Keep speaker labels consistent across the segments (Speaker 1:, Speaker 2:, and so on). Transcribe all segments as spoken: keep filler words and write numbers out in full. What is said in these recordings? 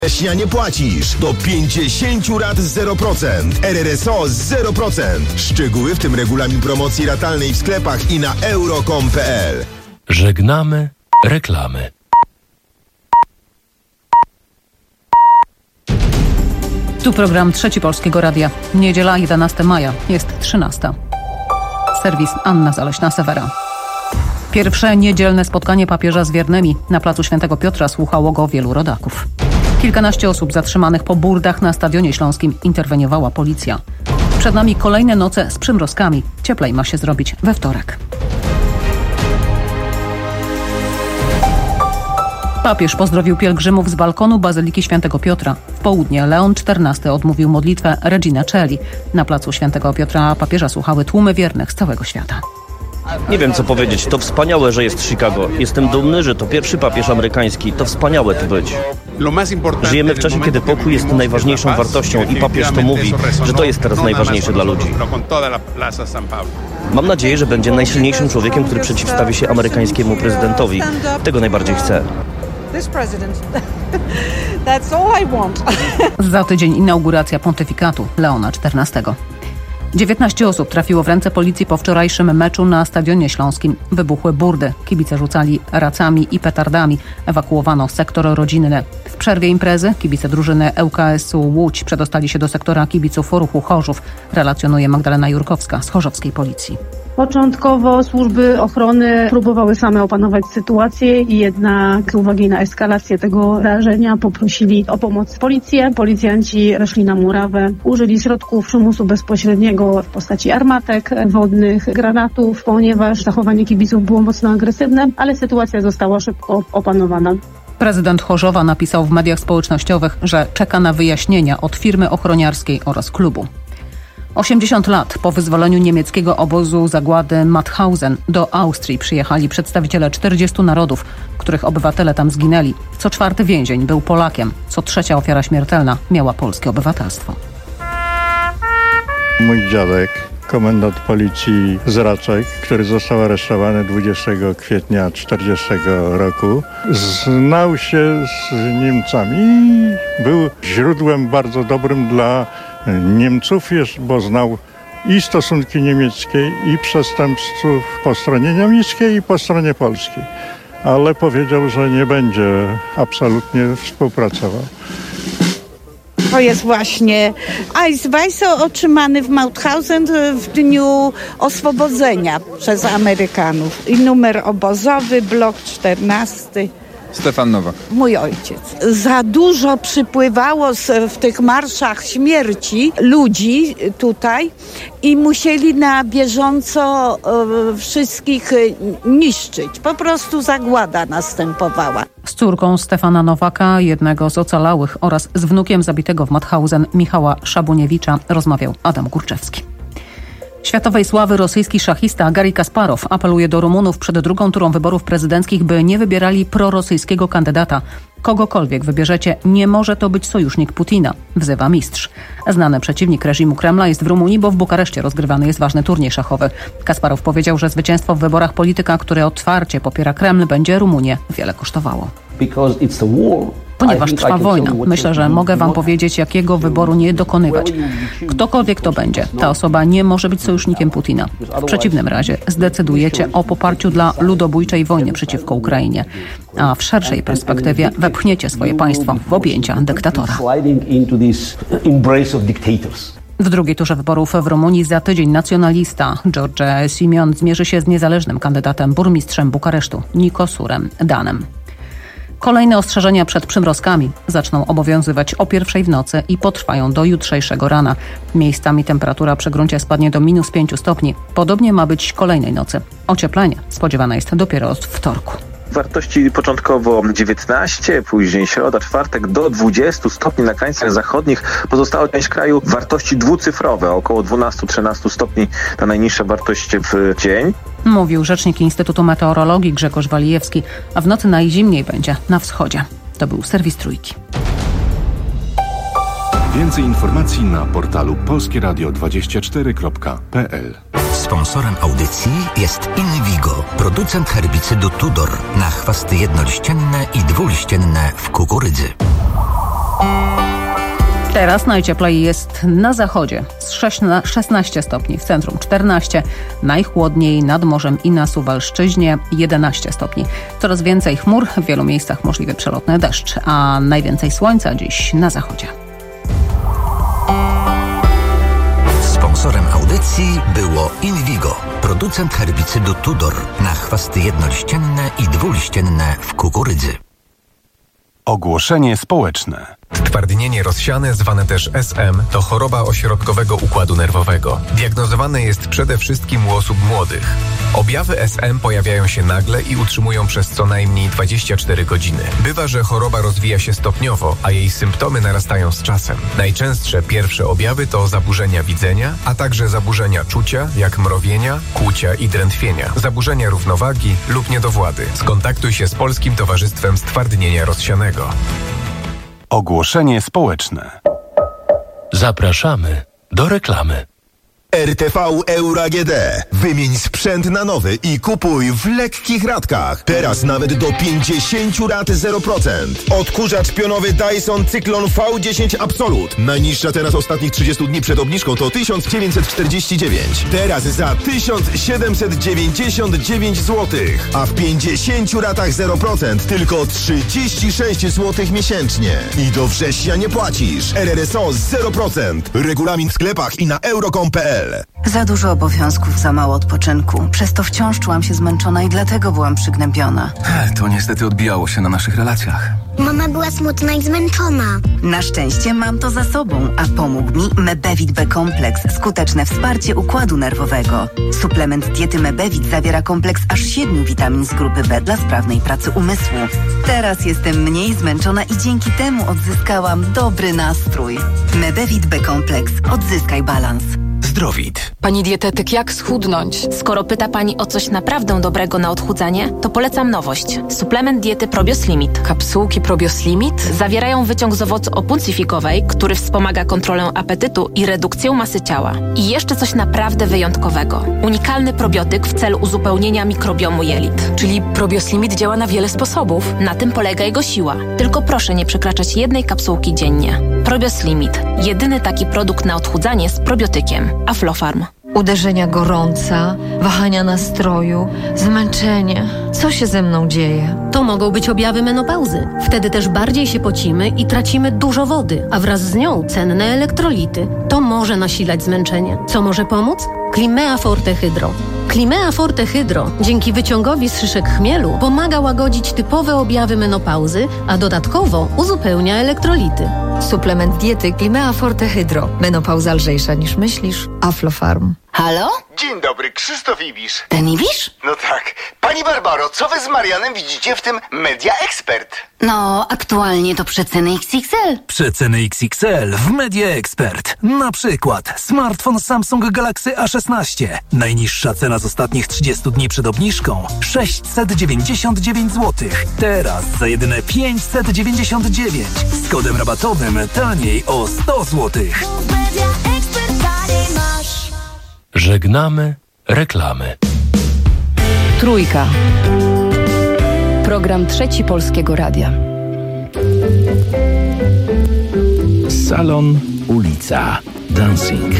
Speaker 1: Września nie płacisz. Do pięćdziesiąt rat zero procent. R R S O zero procent. Szczegóły, w tym regulamin promocji ratalnej w sklepach i na euro kropka com kropka p l.
Speaker 2: Żegnamy reklamy.
Speaker 3: Tu program Trzeci Polskiego Radia. Niedziela jedenastego maja. Jest trzynasta. Serwis Anna Zaleśna-Sewera. Pierwsze niedzielne spotkanie papieża z wiernymi. Na placu Świętego Piotra słuchało go wielu rodaków. Kilkanaście osób zatrzymanych po burdach na Stadionie Śląskim interweniowała policja. Przed nami kolejne noce z przymrozkami. Cieplej ma się zrobić we wtorek. Papież pozdrowił pielgrzymów z balkonu Bazyliki Świętego Piotra. W południe Leon czternasty odmówił modlitwę Regina Coeli. Na placu Świętego Piotra papieża słuchały tłumy wiernych z całego świata.
Speaker 4: Nie wiem, co powiedzieć. To wspaniałe, że jest Chicago. Jestem dumny, że to pierwszy papież amerykański. To wspaniałe tu być. Żyjemy w czasie, kiedy pokój jest najważniejszą wartością i papież to mówi, że to jest teraz najważniejsze dla ludzi. Mam nadzieję, że będzie najsilniejszym człowiekiem, który przeciwstawi się amerykańskiemu prezydentowi. Tego najbardziej chcę.
Speaker 3: Za tydzień inauguracja pontyfikatu Leona czternastego. dziewiętnaście osób trafiło w ręce policji po wczorajszym meczu na Stadionie Śląskim. Wybuchły burdy. Kibice rzucali racami i petardami. Ewakuowano sektor rodzinny. W przerwie imprezy kibice drużyny L K S u Łódź przedostali się do sektora kibiców ruchu Chorzów, relacjonuje Magdalena Jurkowska z chorzowskiej policji.
Speaker 5: Początkowo służby ochrony próbowały same opanować sytuację i jednak z uwagi na eskalację tego zdarzenia poprosili o pomoc policję. Policjanci weszli na murawę, użyli środków przymusu bezpośredniego w postaci armatek wodnych, granatów, ponieważ zachowanie kibiców było mocno agresywne, ale sytuacja została szybko opanowana.
Speaker 3: Prezydent Chorzowa napisał w mediach społecznościowych, że czeka na wyjaśnienia od firmy ochroniarskiej oraz klubu. osiemdziesiąt lat po wyzwoleniu niemieckiego obozu zagłady Mauthausen do Austrii przyjechali przedstawiciele czterdziestu narodów, których obywatele tam zginęli. Co czwarty więzień był Polakiem, co trzecia ofiara śmiertelna miała polskie obywatelstwo.
Speaker 6: Mój dziadek, komendant policji z Raczek, który został aresztowany dwudziestego kwietnia czterdziestego roku, znał się z Niemcami i był źródłem bardzo dobrym dla Niemców, bo znał i stosunki niemieckie, i przestępców po stronie niemieckiej, i po stronie polskiej. Ale powiedział, że nie będzie absolutnie współpracował.
Speaker 7: To jest właśnie Eisweiss otrzymany w Mauthausen w dniu oswobodzenia przez Amerykanów. I numer obozowy, blok czternasty.
Speaker 8: Stefan Nowak.
Speaker 7: Mój ojciec. Za dużo przypływało z, w tych marszach śmierci ludzi tutaj i musieli na bieżąco e, wszystkich niszczyć. Po prostu zagłada następowała.
Speaker 3: Z córką Stefana Nowaka, jednego z ocalałych, oraz z wnukiem zabitego w Mauthausen Michała Szabuniewicza rozmawiał Adam Górczewski. Światowej sławy rosyjski szachista Garry Kasparow apeluje do Rumunów przed drugą turą wyborów prezydenckich, by nie wybierali prorosyjskiego kandydata. Kogokolwiek wybierzecie, nie może to być sojusznik Putina, wzywa mistrz. Znany przeciwnik reżimu Kremla jest w Rumunii, bo w Bukareszcie rozgrywany jest ważny turniej szachowy. Kasparow powiedział, że zwycięstwo w wyborach polityka, który otwarcie popiera Kreml, będzie Rumunię wiele kosztowało. Ponieważ trwa wojna, myślę, że mogę wam powiedzieć, jakiego wyboru nie dokonywać. Ktokolwiek to będzie, ta osoba nie może być sojusznikiem Putina. W przeciwnym razie zdecydujecie o poparciu dla ludobójczej wojny przeciwko Ukrainie, a w szerszej perspektywie wepchniecie swoje państwo w objęcia dyktatora. W drugiej turze wyborów w Rumunii za tydzień nacjonalista George Simion zmierzy się z niezależnym kandydatem burmistrzem Bukaresztu Nicosurem Danem. Kolejne ostrzeżenia przed przymrozkami zaczną obowiązywać o pierwszej w nocy i potrwają do jutrzejszego rana. Miejscami temperatura przy gruncie spadnie do minus pięciu stopni. Podobnie ma być kolejnej nocy. Ocieplenie spodziewane jest dopiero od wtorku.
Speaker 9: Wartości początkowo dziewiętnaście, później środa, czwartek do dwudziestu stopni na krańcach zachodnich. Pozostała część kraju wartości dwucyfrowe, około dwunastu do trzynastu stopni, ta najniższa wartość w dzień.
Speaker 3: Mówił rzecznik Instytutu Meteorologii Grzegorz Walijewski, a w nocy najzimniej będzie na wschodzie. To był serwis Trójki.
Speaker 2: Więcej informacji na portalu polskie radio dwadzieścia cztery kropka p l.
Speaker 10: Sponsorem audycji jest Invigo, producent herbicydu Tudor na chwasty jednoliścienne i dwuliścienne w kukurydzy.
Speaker 3: Teraz najcieplej jest na zachodzie, z sześć na szesnaście stopni, w centrum czternaście, najchłodniej nad morzem i na Suwalszczyźnie jedenaście stopni. Coraz więcej chmur, w wielu miejscach możliwy przelotny deszcz, a najwięcej słońca dziś na zachodzie.
Speaker 10: Sponsorem audycji było Invigo, producent herbicydu Tudor na chwasty jednoliścienne i dwuliścienne w kukurydzy.
Speaker 2: Ogłoszenie społeczne.
Speaker 8: Stwardnienie rozsiane, zwane też S M, to choroba ośrodkowego układu nerwowego. Diagnozowane jest przede wszystkim u osób młodych. Objawy S M pojawiają się nagle i utrzymują przez co najmniej dwadzieścia cztery godziny. Bywa, że choroba rozwija się stopniowo, a jej symptomy narastają z czasem. Najczęstsze pierwsze objawy to zaburzenia widzenia, a także zaburzenia czucia, jak mrowienia, kłucia i drętwienia, zaburzenia równowagi lub niedowłady. Skontaktuj się z Polskim Towarzystwem Stwardnienia Rozsianego.
Speaker 2: Ogłoszenie społeczne.
Speaker 11: Zapraszamy do reklamy.
Speaker 1: R T V Euro A G D. Wymień sprzęt na nowy i kupuj w lekkich ratkach. Teraz nawet do pięćdziesiąt rat zero procent. Odkurzacz pionowy Dyson Cyklon V dziesięć Absolut. Najniższa cena z ostatnich trzydziestu dni przed obniżką to tysiąc dziewięćset czterdzieści dziewięć. Teraz za tysiąc siedemset dziewięćdziesiąt dziewięć złotych. A w pięćdziesięciu ratach zero procent tylko trzydzieści sześć złotych miesięcznie. I do września nie płacisz. R R S O zero procent. Regulamin w sklepach i na euro kropka com kropka p l.
Speaker 12: Za dużo obowiązków, za mało odpoczynku. Przez to wciąż czułam się zmęczona i dlatego byłam przygnębiona.
Speaker 13: To niestety odbijało się na naszych relacjach.
Speaker 14: Mama była smutna i zmęczona.
Speaker 12: Na szczęście mam to za sobą, a pomógł mi Mebevit B Kompleks. Skuteczne wsparcie układu nerwowego. Suplement diety Mebevit zawiera kompleks aż siedmiu witamin z grupy B dla sprawnej pracy umysłu. Teraz jestem mniej zmęczona i dzięki temu odzyskałam dobry nastrój. Mebevit B Kompleks. Odzyskaj balans.
Speaker 11: Zdrowit.
Speaker 15: Pani dietetyk, jak schudnąć?
Speaker 16: Skoro pyta Pani o coś naprawdę dobrego na odchudzanie, to polecam nowość. Suplement diety Probios Limit.
Speaker 15: Kapsułki Probios Limit?
Speaker 16: Zawierają wyciąg z owocu opuncyfikowej, który wspomaga kontrolę apetytu i redukcję masy ciała. I jeszcze coś naprawdę wyjątkowego. Unikalny probiotyk w celu uzupełnienia mikrobiomu jelit.
Speaker 15: Czyli Probios Limit działa na wiele sposobów.
Speaker 16: Na tym polega jego siła. Tylko proszę nie przekraczać jednej kapsułki dziennie. Probios Limit. Jedyny taki produkt na odchudzanie z probiotykiem. Aflofarm.
Speaker 17: Uderzenia gorąca, wahania nastroju, zmęczenie. Co się ze mną dzieje?
Speaker 18: To mogą być objawy menopauzy. Wtedy też bardziej się pocimy i tracimy dużo wody, a wraz z nią cenne elektrolity. To może nasilać zmęczenie. Co może pomóc? Climea Forte Hydro. Climea Forte Hydro dzięki wyciągowi z szyszek chmielu pomaga łagodzić typowe objawy menopauzy, a dodatkowo uzupełnia elektrolity.
Speaker 17: Suplement diety Climea Forte Hydro. Menopauza lżejsza niż myślisz. Aflofarm.
Speaker 19: Halo?
Speaker 20: Dzień dobry, Krzysztof Ibisz.
Speaker 19: Ten Ibisz?
Speaker 20: No tak. Pani Barbaro, co wy z Marianem widzicie w tym Media Expert?
Speaker 19: No, aktualnie to przeceny X X L.
Speaker 11: Przeceny X X L w Media Expert. Na przykład smartfon Samsung Galaxy A szesnaście. Najniższa cena z ostatnich trzydziestu dni przed obniżką sześćset dziewięćdziesiąt dziewięć złotych. Teraz za jedyne pięćset dziewięćdziesiąt dziewięć. Z kodem rabatowym taniej o sto złotych. Żegnamy reklamy.
Speaker 15: Trójka. Program Trzeci Polskiego Radia.
Speaker 11: Salon, ulica, dancing.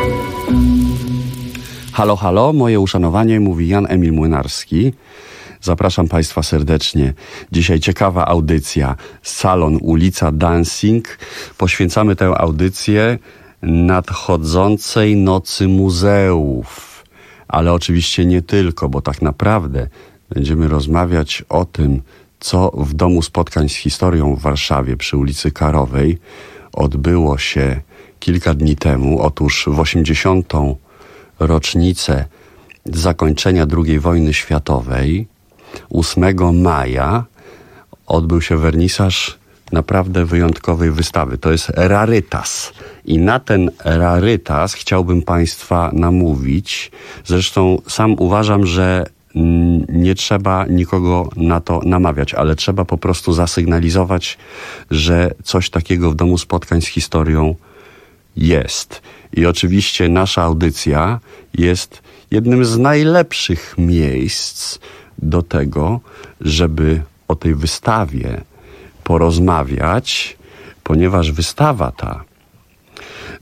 Speaker 21: Halo, halo, moje uszanowanie, mówi Jan Emil Młynarski. Zapraszam Państwa serdecznie. Dzisiaj ciekawa audycja. Salon, ulica, dancing. Poświęcamy tę audycję nadchodzącej nocy muzeów. Ale oczywiście nie tylko, bo tak naprawdę będziemy rozmawiać o tym, co w Domu Spotkań z Historią w Warszawie przy ulicy Karowej odbyło się kilka dni temu. Otóż w osiemdziesiątą rocznicę zakończenia drugiej wojny światowej, ósmego maja, odbył się wernisaż naprawdę wyjątkowej wystawy. To jest rarytas. I na ten rarytas chciałbym Państwa namówić. Zresztą sam uważam, że nie trzeba nikogo na to namawiać, ale trzeba po prostu zasygnalizować, że coś takiego w Domu Spotkań z Historią jest. I oczywiście nasza audycja jest jednym z najlepszych miejsc do tego, żeby o tej wystawie porozmawiać, ponieważ wystawa ta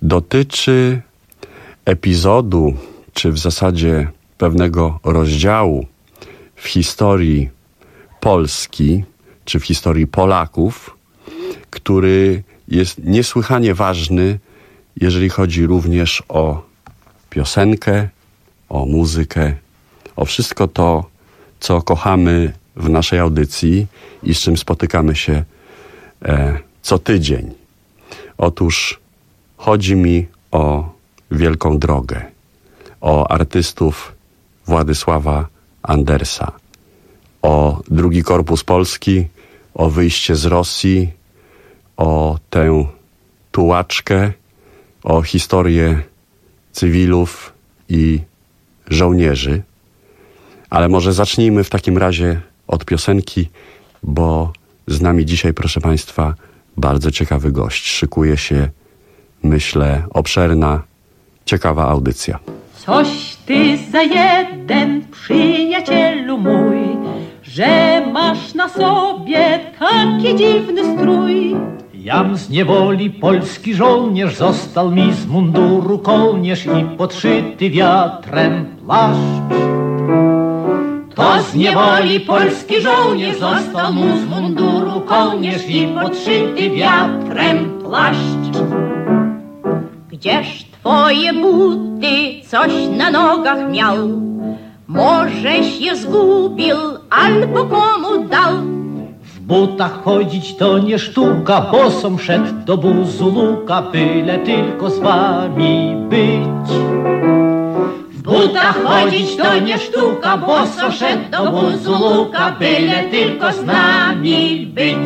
Speaker 21: dotyczy epizodu, czy w zasadzie pewnego rozdziału w historii Polski, czy w historii Polaków, który jest niesłychanie ważny, jeżeli chodzi również o piosenkę, o muzykę, o wszystko to, co kochamy w naszej audycji i z czym spotykamy się e, co tydzień. Otóż chodzi mi o Wielką Drogę, o artystów Władysława Andersa, o drugi Korpus Polski, o wyjście z Rosji, o tę tułaczkę, o historię cywilów i żołnierzy. Ale może zacznijmy w takim razie od piosenki, bo z nami dzisiaj, proszę Państwa, bardzo ciekawy gość. Szykuje się, myślę, obszerna, ciekawa audycja.
Speaker 4: Coś ty za jeden, przyjacielu mój, że masz na sobie taki dziwny strój.
Speaker 22: Jam z niewoli polski żołnierz, został mi z munduru kołnierz i podszyty wiatrem płaszcz. To z niewoli polski żołnierz, został mu z munduru kołnierz i podszyty wiatrem płaszcz.
Speaker 4: Gdzież twoje buty coś na nogach miał? Możeś je zgubił albo komu dał?
Speaker 22: W butach chodzić to nie sztuka, bosom szedł do buzu luka, byle tylko z wami być.
Speaker 4: W butach chodzić to nie sztuka, boso szedł do buzu luka, byle tylko z nami być.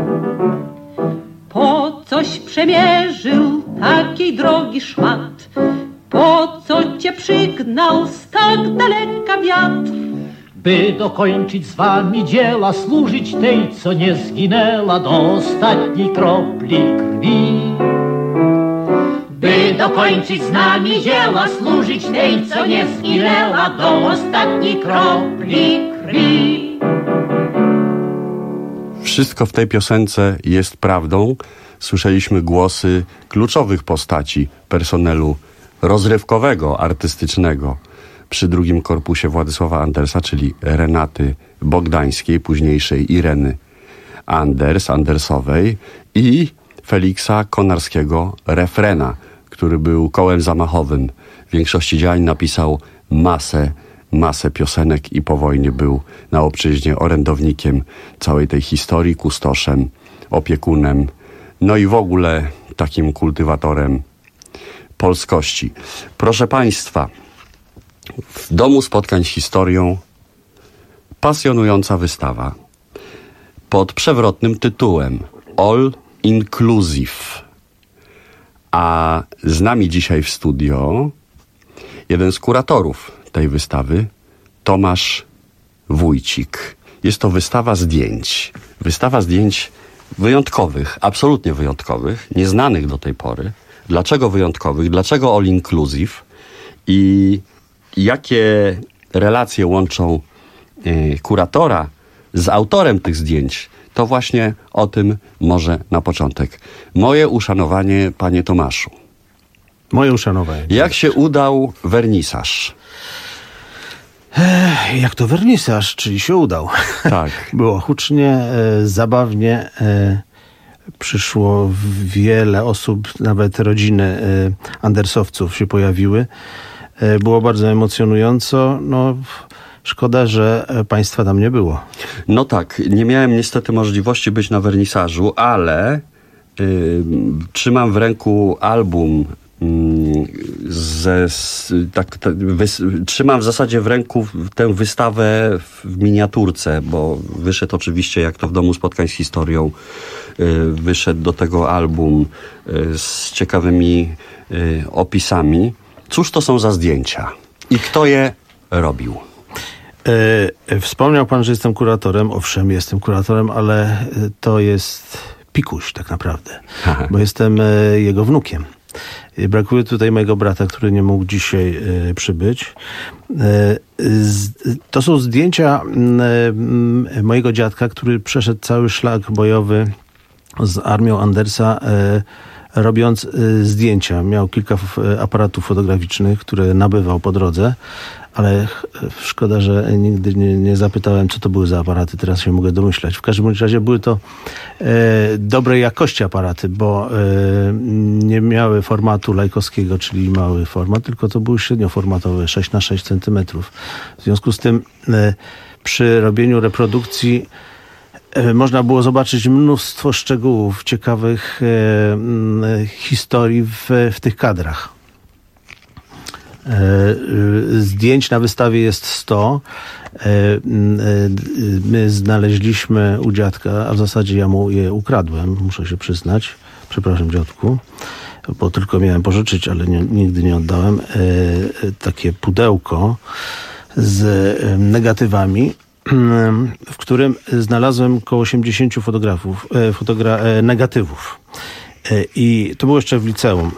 Speaker 4: Po coś przemierzył takiej drogi szmat, po co cię przygnał z tak daleka wiatr?
Speaker 22: By dokończyć z wami dzieła, służyć tej, co nie zginęła do ostatniej kropli krwi.
Speaker 4: By dokończyć z nami dzieła, służyć tej, co nie zginęła do ostatniej kropli krwi.
Speaker 21: Wszystko w tej piosence jest prawdą. Słyszeliśmy głosy kluczowych postaci personelu rozrywkowego, artystycznego przy drugim korpusie Władysława Andersa, czyli Renaty Bogdańskiej, późniejszej Ireny Anders, Andersowej, i Feliksa Konarskiego, refrena, który był kołem zamachowym w większości działań, napisał masę, masę piosenek i po wojnie był na obczyźnie orędownikiem całej tej historii, kustoszem, opiekunem, no i w ogóle takim kultywatorem polskości. Proszę Państwa, w Domu Spotkań z Historią pasjonująca wystawa pod przewrotnym tytułem All Inclusive. A z nami dzisiaj w studio jeden z kuratorów tej wystawy, Tomasz Wójcik. Jest to wystawa zdjęć. Wystawa zdjęć wyjątkowych, absolutnie wyjątkowych, nieznanych do tej pory. Dlaczego wyjątkowych? Dlaczego all inclusive? I jakie relacje łączą y, kuratora z autorem tych zdjęć? To właśnie o tym może na początek. Moje uszanowanie, panie Tomaszu.
Speaker 23: Moje uszanowanie.
Speaker 21: Jak się udał wernisaż?
Speaker 23: Ech, jak to wernisaż, czyli się udał.
Speaker 21: Tak.
Speaker 23: Było hucznie, e, zabawnie. E, przyszło wiele osób, nawet rodziny e, Andersowców się pojawiły. E, było bardzo emocjonująco. No, szkoda, że państwa tam nie było.
Speaker 21: No tak, nie miałem niestety możliwości być na wernisażu, ale y, trzymam w ręku album ze, tak, tak, wys, trzymam w zasadzie w ręku tę wystawę w miniaturce, bo wyszedł oczywiście, jak to w Domu Spotkań z Historią, y, wyszedł do tego album y, z ciekawymi y, opisami. Cóż to są za zdjęcia i kto je robił?
Speaker 23: E, wspomniał pan, że jestem kuratorem. Owszem, jestem kuratorem, ale to jest pikuś tak naprawdę, bo jestem e, jego wnukiem. Brakuje tutaj mojego brata, który nie mógł dzisiaj e, przybyć. E, z, to są zdjęcia e, mojego dziadka, który przeszedł cały szlak bojowy z armią Andersa e, robiąc y, zdjęcia. Miał kilka f, aparatów fotograficznych, które nabywał po drodze, ale ch, szkoda, że nigdy nie, nie zapytałem, co to były za aparaty. Teraz się mogę domyślać. W każdym razie były to e, dobrej jakości aparaty, bo e, nie miały formatu lajkowskiego, czyli mały format, tylko to były średnioformatowe, sześć na sześć centymetrów. W związku z tym e, przy robieniu reprodukcji e, można było zobaczyć mnóstwo szczegółów, ciekawych e, historii w, w tych kadrach. Zdjęć na wystawie jest sto. My znaleźliśmy u dziadka, a w zasadzie ja mu je ukradłem, muszę się przyznać. Przepraszam, dziadku, bo tylko miałem pożyczyć, ale nie, nigdy nie oddałem. Takie pudełko z negatywami, w którym znalazłem około osiemdziesięciu fotografów, fotogra- negatywów. I to było jeszcze w liceum.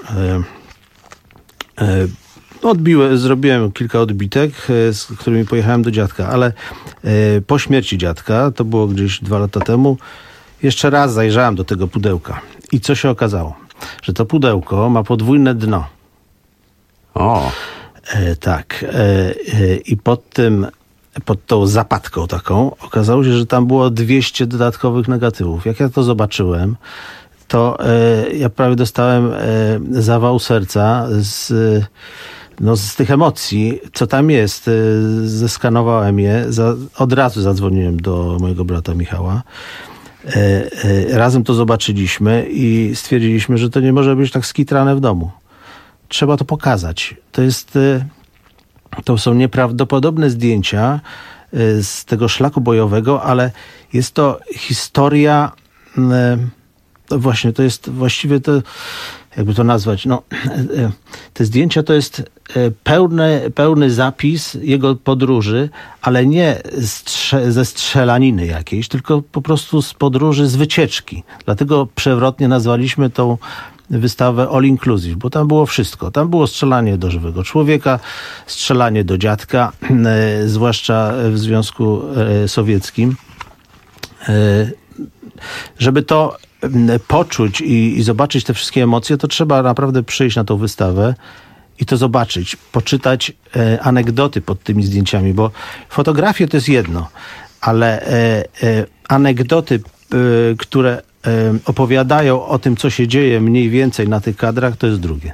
Speaker 23: Odbiłem, zrobiłem kilka odbitek, z którymi pojechałem do dziadka, ale e, po śmierci dziadka, to było gdzieś dwa lata temu, jeszcze raz zajrzałem do tego pudełka. I co się okazało? Że to pudełko ma podwójne dno.
Speaker 21: O!
Speaker 23: E, tak. E, e, I pod tym, pod tą zapadką taką, okazało się, że tam było dwieście dodatkowych negatywów. Jak ja to zobaczyłem, to e, ja prawie dostałem e, zawał serca z... E, No z tych emocji, co tam jest, zeskanowałem je, za, od razu zadzwoniłem do mojego brata Michała. E, e, razem to zobaczyliśmy i stwierdziliśmy, że to nie może być tak skitrane w domu. Trzeba to pokazać. To jest, e, to są nieprawdopodobne zdjęcia e, z tego szlaku bojowego, ale jest to historia, e, właśnie to jest właściwie to, jakby to nazwać, no, te zdjęcia to jest pełny, pełny zapis jego podróży, ale nie strze- ze strzelaniny jakiejś, tylko po prostu z podróży, z wycieczki. Dlatego przewrotnie nazwaliśmy tą wystawę All Inclusive, bo tam było wszystko. Tam było strzelanie do żywego człowieka, strzelanie do dziadka, e, zwłaszcza w Związku e, Sowieckim. E, żeby to poczuć i, i zobaczyć te wszystkie emocje, to trzeba naprawdę przyjść na tą wystawę i to zobaczyć, poczytać e, anegdoty pod tymi zdjęciami, bo fotografie to jest jedno, ale e, e, anegdoty, e, które e, opowiadają o tym, co się dzieje mniej więcej na tych kadrach, to jest drugie.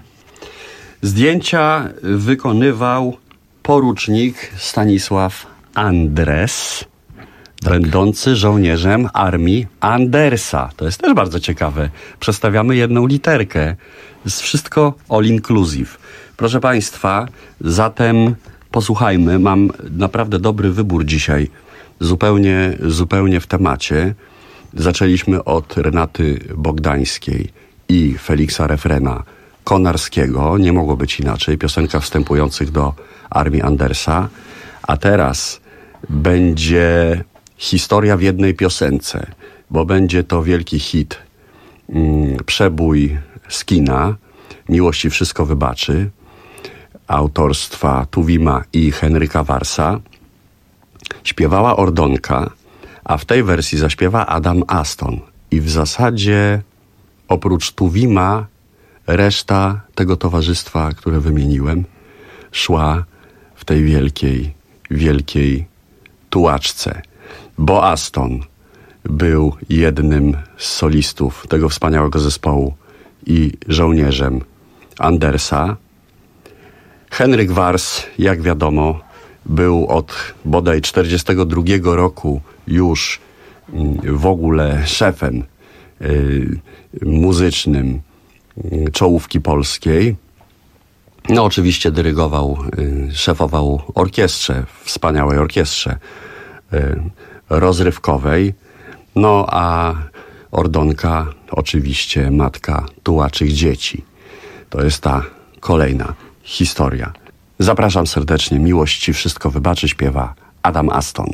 Speaker 21: Zdjęcia wykonywał porucznik Stanisław Andres, tak, będący żołnierzem armii Andersa. To jest też bardzo ciekawe. Przestawiamy jedną literkę. Jest wszystko all inclusive. Proszę Państwa, zatem posłuchajmy. Mam naprawdę dobry wybór dzisiaj. Zupełnie, zupełnie w temacie. Zaczęliśmy od Renaty Bogdańskiej i Feliksa Refrena Konarskiego. Nie mogło być inaczej. Piosenka wstępujących do armii Andersa. A teraz będzie historia w jednej piosence, bo będzie to wielki hit, mm, przebój z kina, Miłości wszystko wybaczy, autorstwa Tuwima i Henryka Warsa. Śpiewała Ordonka, a w tej wersji zaśpiewa Adam Aston. I w zasadzie oprócz Tuwima reszta tego towarzystwa, które wymieniłem, szła w tej wielkiej, wielkiej tułaczce. Bo Aston był jednym z solistów tego wspaniałego zespołu i żołnierzem Andersa. Henryk Wars, jak wiadomo, był od bodaj czterdziestego drugiego roku już w ogóle szefem y, muzycznym czołówki polskiej. No oczywiście dyrygował, y, szefował orkiestrze, wspaniałej orkiestrze y, rozrywkowej. No a Ordonka oczywiście matka tułaczych dzieci. To jest ta kolejna historia. Zapraszam serdecznie. Miłość ci wszystko wybaczy, śpiewa Adam Aston.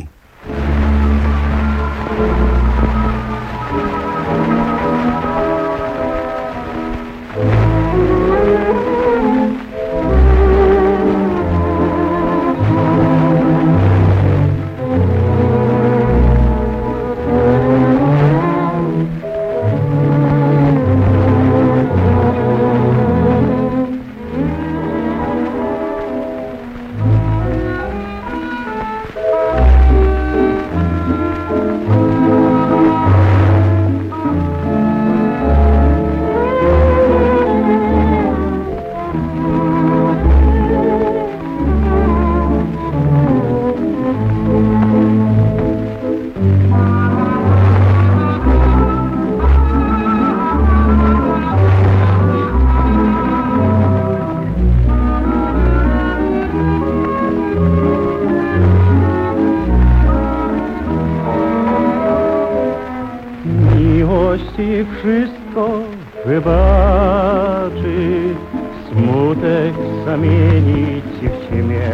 Speaker 5: wystarczy smutek zamienić w ciemię.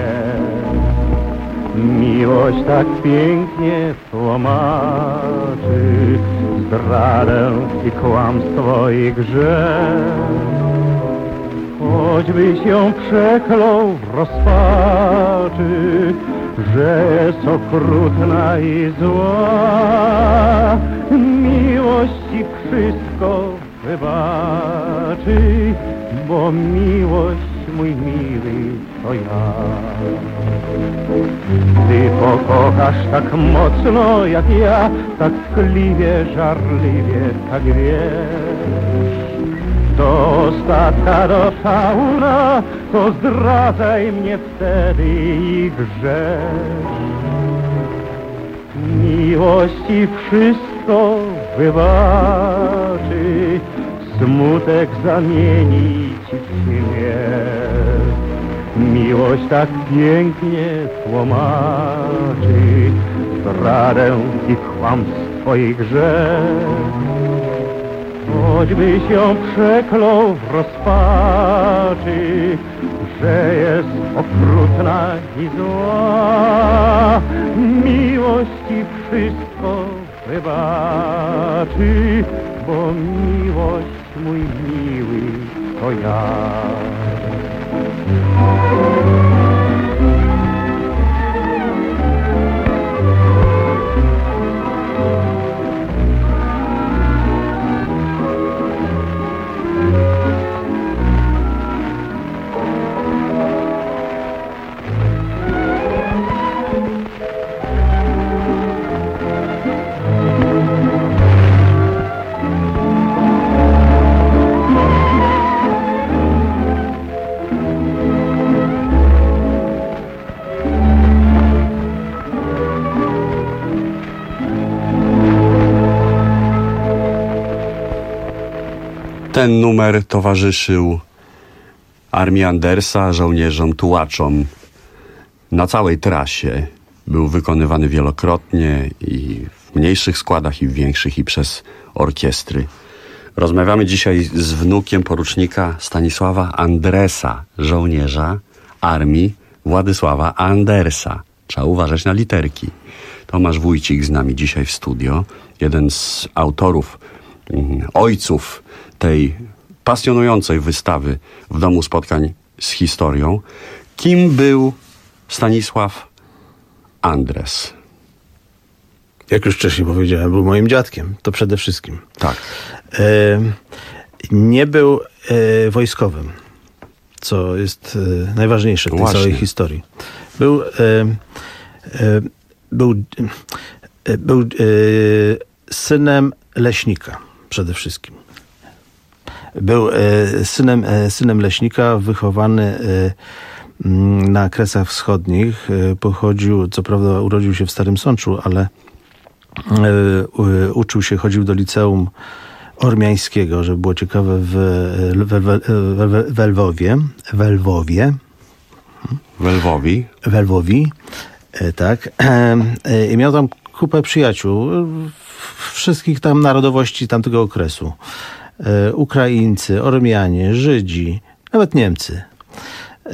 Speaker 5: Miłość tak pięknie tłumaczy zdradę i kłamstwo i grzech. Choćbyś ją przeklął w rozpaczy, że jest okrutna i zła, miłości wszystko wybaczy, bo miłość, mój miły, to ja. Ty pokochasz tak mocno jak ja, tak tkliwie, żarliwie, tak wiesz. Do ostatka, do fauna, to zdradzaj mnie wtedy i grzesz. Miłości wszystko wybaczy, smutek zamienić w śmiech. Miłość tak pięknie tłumaczy zdradę i kłamstwo i grzech. Choćbyś ją przeklął w rozpaczy, że jest okrutna i zła, miłości wszystko wybaczy, bo miłość, mój miły, to ja.
Speaker 21: Ten numer towarzyszył armii Andersa, żołnierzom, tułaczom na całej trasie. Był wykonywany wielokrotnie i w mniejszych składach, i w większych, i przez orkiestry. Rozmawiamy dzisiaj z wnukiem porucznika Stanisława Andresa, żołnierza armii Władysława Andersa. Trzeba uważać na literki. Tomasz Wójcik z nami dzisiaj w studio. Jeden z autorów, ojców tej pasjonującej wystawy w Domu Spotkań z Historią. Kim był Stanisław Andres?
Speaker 23: Jak już wcześniej powiedziałem, był moim dziadkiem. To przede wszystkim.
Speaker 21: Tak.
Speaker 23: E, nie był e, wojskowym, co jest e, najważniejsze w tej
Speaker 21: Właśnie.
Speaker 23: całej historii. Był, e, e, był, e, był e, synem leśnika przede wszystkim. Był e, synem, e, synem leśnika, wychowany e, na Kresach Wschodnich. E, pochodził, co prawda urodził się w Starym Sączu, ale e, u, uczył się, chodził do liceum ormiańskiego, żeby było ciekawe, w, w, w, w, w Lwowie. W Lwowie.
Speaker 21: W Lwowi.
Speaker 23: W Lwowi, e, tak. E, I miał tam kupę przyjaciół, wszystkich tam narodowości tamtego okresu. E, Ukraińcy, Ormianie, Żydzi, nawet Niemcy. E,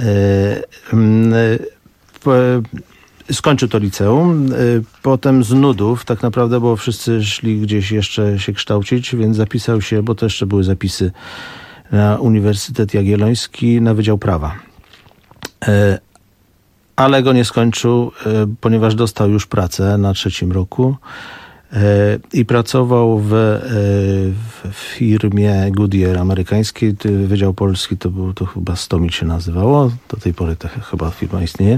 Speaker 23: e, skończył to liceum. E, potem z nudów, tak naprawdę, bo wszyscy szli gdzieś jeszcze się kształcić, więc zapisał się, bo to jeszcze były zapisy na Uniwersytet Jagielloński, na Wydział Prawa. E, ale go nie skończył, e, ponieważ dostał już pracę na trzecim roku. I pracował w, w firmie Goodyear amerykańskiej. Wydział Polski to był, to chyba Stomil się nazywało. Do tej pory ta chyba firma istnieje.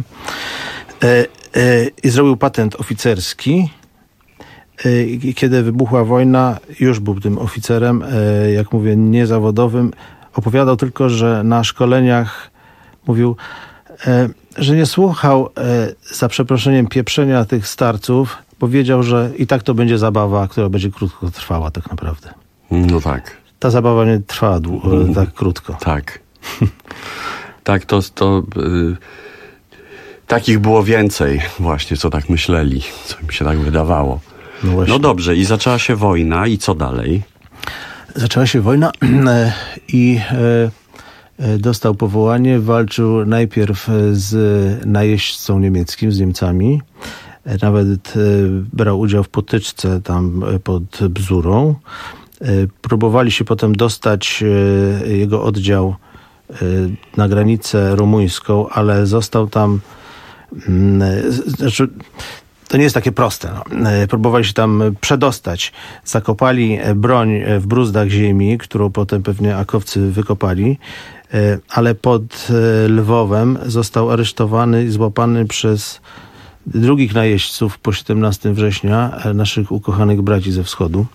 Speaker 23: I zrobił patent oficerski. I kiedy wybuchła wojna, już był tym oficerem, jak mówię, niezawodowym. Opowiadał tylko, że na szkoleniach mówił, że nie słuchał, za przeproszeniem, pieprzenia tych starców, bo wiedział, że i tak to będzie zabawa, która będzie krótko trwała tak naprawdę.
Speaker 21: No tak.
Speaker 23: Ta zabawa nie trwała długo, mm. tak krótko.
Speaker 21: Tak. Tak, to... to y, takich było więcej właśnie, co tak myśleli, co mi się tak wydawało. No, no dobrze, i zaczęła się wojna i co dalej?
Speaker 23: zaczęła się wojna i dostał powołanie. Walczył najpierw z najeźdźcą niemieckim, z Niemcami. Nawet brał udział w potyczce tam pod Bzurą. Próbowali się potem dostać jego oddział na granicę rumuńską, ale został tam... Znaczy, to nie jest takie proste. No. Próbowali się tam przedostać. Zakopali broń w bruzdach ziemi, którą potem pewnie akowcy wykopali, ale pod Lwowem został aresztowany i złapany przez drugich najeźdźców po siedemnastego września, naszych ukochanych braci ze wschodu.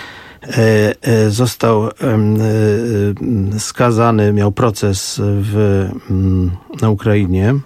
Speaker 23: Został skazany, miał proces w, na Ukrainie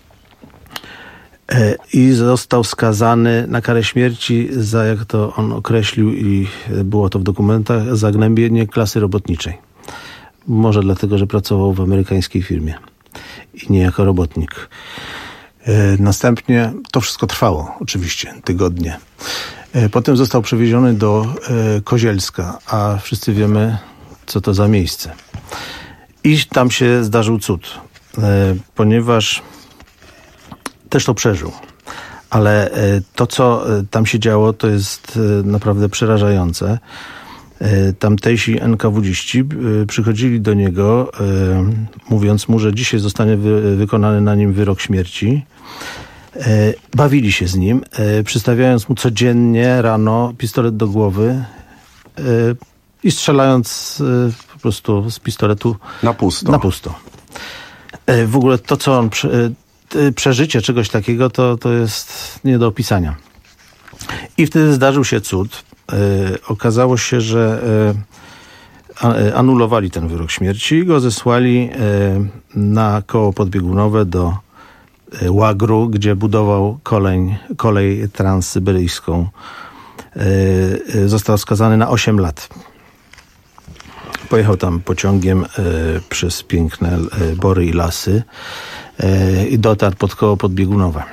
Speaker 23: i został skazany na karę śmierci za, jak to on określił i było to w dokumentach, za gnębienie klasy robotniczej. Może dlatego, że pracował w amerykańskiej firmie i nie jako robotnik. Następnie to wszystko trwało oczywiście tygodnie. Potem został przewieziony do Kozielska, a wszyscy wiemy, co to za miejsce. I tam się zdarzył cud, ponieważ też to przeżył. Ale to, co tam się działo, to jest naprawdę przerażające. Tamtejsi en ka wu dziści przychodzili do niego, mówiąc mu, że dzisiaj zostanie wy- wykonany na nim wyrok śmierci. Bawili się z nim, przystawiając mu codziennie rano pistolet do głowy i strzelając po prostu z pistoletu
Speaker 21: na pusto.
Speaker 23: Na pusto. W ogóle to, co on przeżycie czegoś takiego, to, to jest nie do opisania. I wtedy zdarzył się cud. Okazało się, że anulowali ten wyrok śmierci i go zesłali na koło podbiegunowe do Łagru, gdzie budował kolej, kolej transsyberyjską. Został skazany na osiem lat. Pojechał tam pociągiem przez piękne bory i lasy i dotarł pod koło podbiegunowe.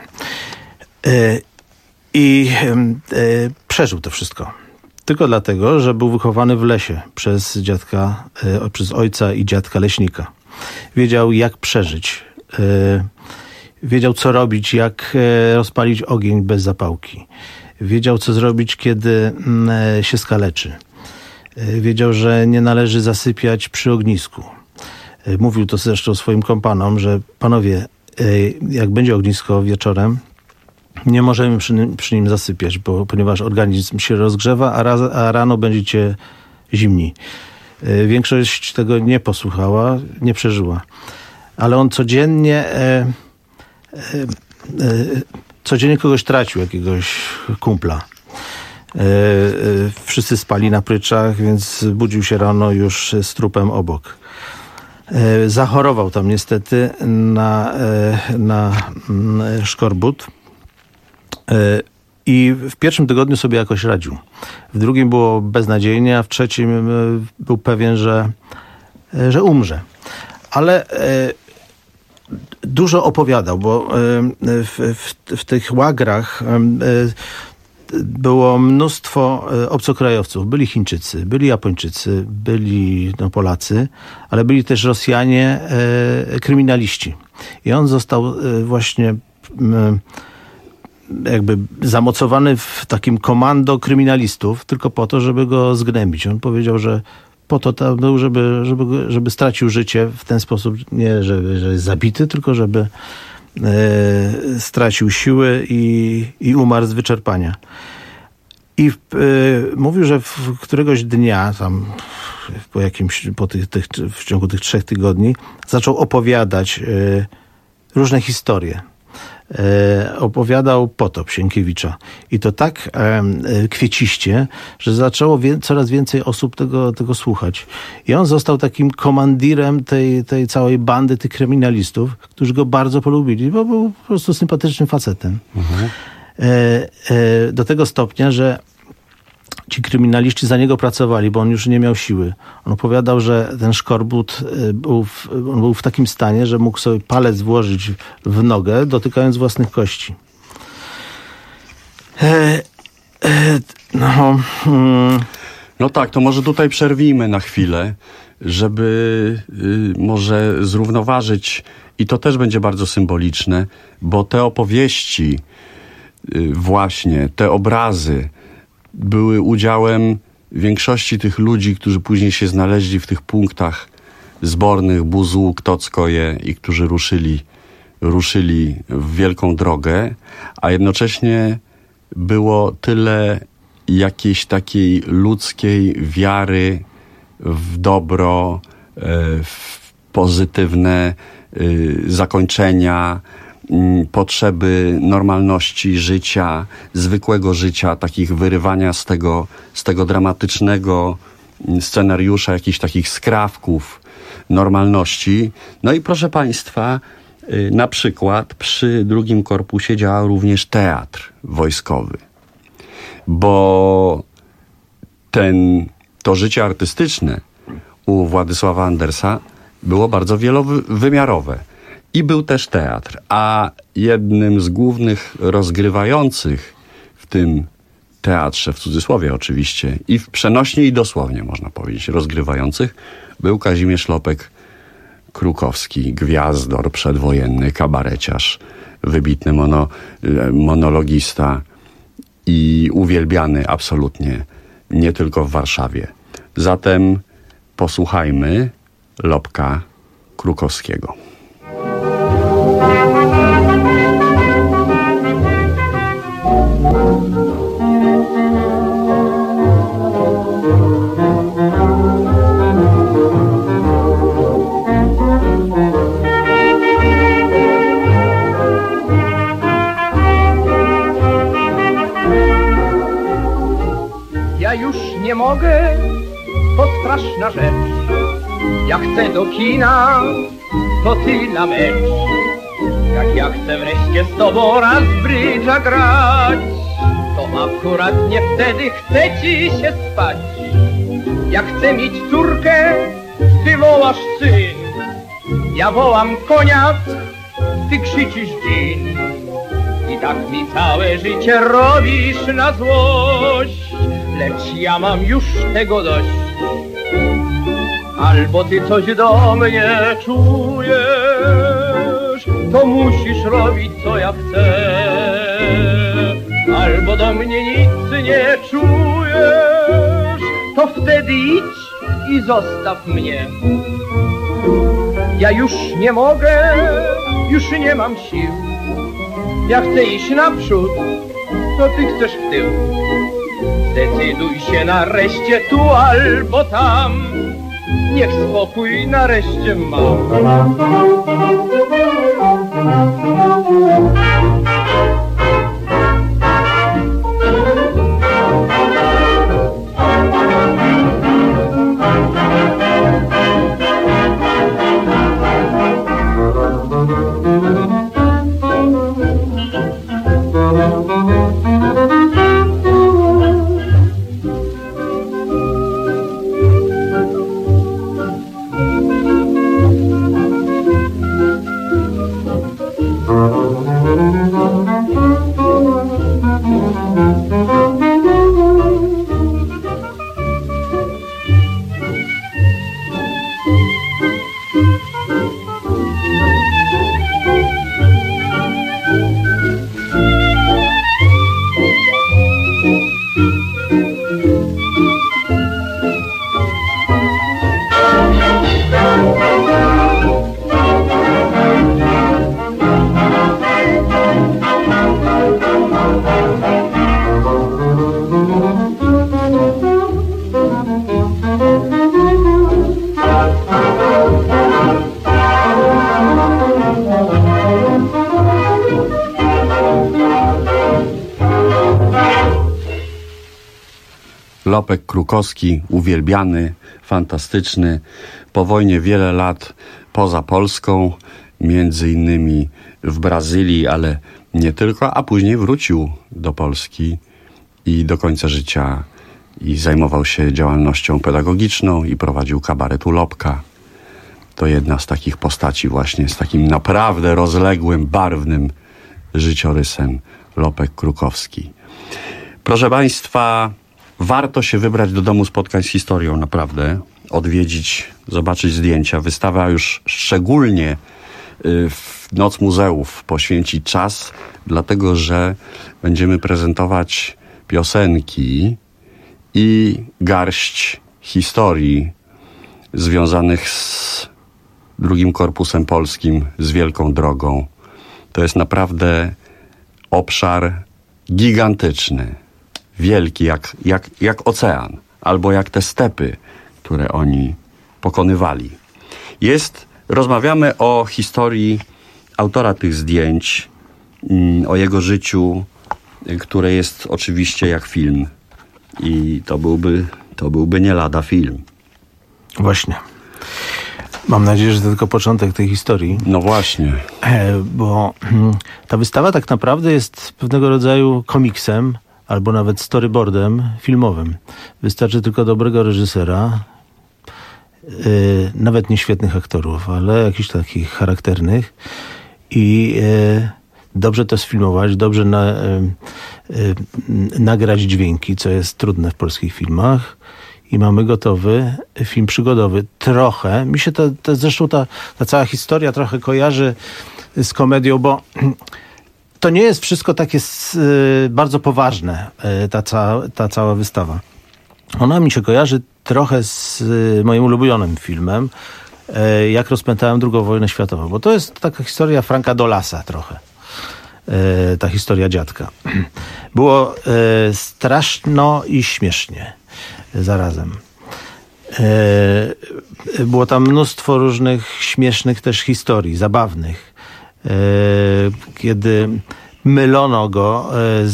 Speaker 23: I przeżył to wszystko. Tylko dlatego, że był wychowany w lesie przez dziadka, przez ojca i dziadka leśnika. Wiedział, jak przeżyć. Wiedział, co robić, jak rozpalić ogień bez zapałki. Wiedział, co zrobić, kiedy się skaleczy. Wiedział, że nie należy zasypiać przy ognisku. Mówił to zresztą swoim kompanom, że panowie, jak będzie ognisko wieczorem, nie możemy przy nim, przy nim zasypiać, bo, ponieważ organizm się rozgrzewa, a, raz, a rano będziecie zimni. Większość tego nie posłuchała, nie przeżyła. Ale on codziennie e, e, e, codziennie kogoś tracił, jakiegoś kumpla. E, e, wszyscy spali na pryczach, więc budził się rano już z trupem obok. E, zachorował tam niestety na, e, na e, szkorbut. I w pierwszym tygodniu sobie jakoś radził. W drugim było beznadziejnie, a w trzecim był pewien, że, że umrze. Ale dużo opowiadał, bo w, w, w tych łagrach było mnóstwo obcokrajowców. Byli Chińczycy, byli Japończycy, byli no, Polacy, ale byli też Rosjanie, kryminaliści. I on został właśnie jakby zamocowany w takim komando kryminalistów tylko po to, żeby go zgnębić. On powiedział, że po to tam był, żeby, żeby, żeby stracił życie w ten sposób, nie, że, że jest zabity, tylko żeby e, stracił siły i, i umarł z wyczerpania. I e, mówił, że w któregoś dnia, tam po jakimś, po tych, tych, w ciągu tych trzech tygodni, zaczął opowiadać e, różne historie. E, opowiadał potop Sienkiewicza. I to tak e, kwieciście, że zaczęło wie, coraz więcej osób tego, tego słuchać. I on został takim komandirem tej, tej całej bandy tych kryminalistów, którzy go bardzo polubili, bo był po prostu sympatycznym facetem. Mhm. E, e, do tego stopnia, że ci kryminaliści za niego pracowali, bo on już nie miał siły. On opowiadał, że ten szkorbut był w, on był w takim stanie, że mógł sobie palec włożyć w nogę, dotykając własnych kości. E, e, no, hmm.
Speaker 21: No tak, to może tutaj przerwijmy na chwilę, żeby y, może zrównoważyć, i to też będzie bardzo symboliczne, bo te opowieści, y, właśnie te obrazy były udziałem większości tych ludzi, którzy później się znaleźli w tych punktach zbornych Buzłuk, Tockoje i którzy ruszyli, ruszyli w wielką drogę, a jednocześnie było tyle jakiejś takiej ludzkiej wiary w dobro, w pozytywne zakończenia, potrzeby normalności życia, zwykłego życia, takich wyrywania z tego, z tego dramatycznego scenariusza, jakichś takich skrawków normalności. No i proszę Państwa, na przykład przy drugim korpusie działał również teatr wojskowy, bo ten, to życie artystyczne u Władysława Andersa było bardzo wielowymiarowe. I był też teatr, a jednym z głównych rozgrywających w tym teatrze, w cudzysłowie oczywiście, i w przenośnie i dosłownie można powiedzieć, rozgrywających, był Kazimierz Lopek Krukowski, gwiazdor przedwojenny, kabareciarz, wybitny mono, monologista i uwielbiany absolutnie nie tylko w Warszawie. Zatem posłuchajmy Lopka Krukowskiego.
Speaker 6: Ja już nie mogę, to straszna rzecz. Ja chcę do kina, to ty na mecz. Jak ja chcę wreszcie z tobą raz brydża grać, to akurat nie wtedy chce ci się spać. Jak chcę mieć córkę, ty wołasz syn. Ja wołam koniak, ty krzyczysz gin. I tak mi całe życie robisz na złość, lecz ja mam już tego dość. Albo ty coś do mnie czujesz, to musisz robić co ja chcę. Albo do mnie nic nie czujesz, to wtedy idź i zostaw mnie. Ja już nie mogę, już nie mam sił. Ja chcę iść naprzód, to ty chcesz w tył. Zdecyduj się nareszcie tu albo tam, niech spokój nareszcie mam.
Speaker 21: Lopek Krukowski, uwielbiany, fantastyczny, po wojnie wiele lat poza Polską, między innymi w Brazylii, ale nie tylko, a później wrócił do Polski i do końca życia i zajmował się działalnością pedagogiczną i prowadził kabaret u Lopka. To jedna z takich postaci właśnie z takim naprawdę rozległym, barwnym życiorysem, Lopek Krukowski. Proszę Państwa, Warto się wybrać do Domu Spotkań z Historią, naprawdę. Odwiedzić, zobaczyć zdjęcia. Wystawa już szczególnie w Noc Muzeów poświęci czas, dlatego że będziemy prezentować piosenki i garść historii związanych z drugim Korpusem Polskim, z Wielką Drogą. To jest naprawdę obszar gigantyczny, wielki jak, jak, jak ocean, albo jak te stepy, które oni pokonywali. Jest, rozmawiamy o historii autora tych zdjęć, o jego życiu, które jest oczywiście jak film. I to byłby, to byłby nie lada film.
Speaker 23: Właśnie. Mam nadzieję, że to tylko początek tej historii.
Speaker 21: No właśnie.
Speaker 23: Bo ta wystawa tak naprawdę jest pewnego rodzaju komiksem, albo nawet storyboardem filmowym. Wystarczy tylko dobrego reżysera, yy, nawet nie świetnych aktorów, ale jakichś takich charakternych i yy, dobrze to sfilmować, dobrze na, yy, yy, nagrać dźwięki, co jest trudne w polskich filmach. I mamy gotowy film przygodowy. Trochę, mi się ta, ta, zresztą ta, ta cała historia trochę kojarzy z komedią, bo to nie jest wszystko takie y, bardzo poważne, y, ta, ca, ta cała wystawa. Ona mi się kojarzy trochę z y, moim ulubionym filmem, y, jak rozpętałem drugą wojnę światową, bo to jest taka historia Franka Dolasa trochę. Y, ta historia dziadka. Było y, straszno i śmiesznie zarazem. E, było tam mnóstwo różnych śmiesznych też historii, zabawnych. E, kiedy mylono go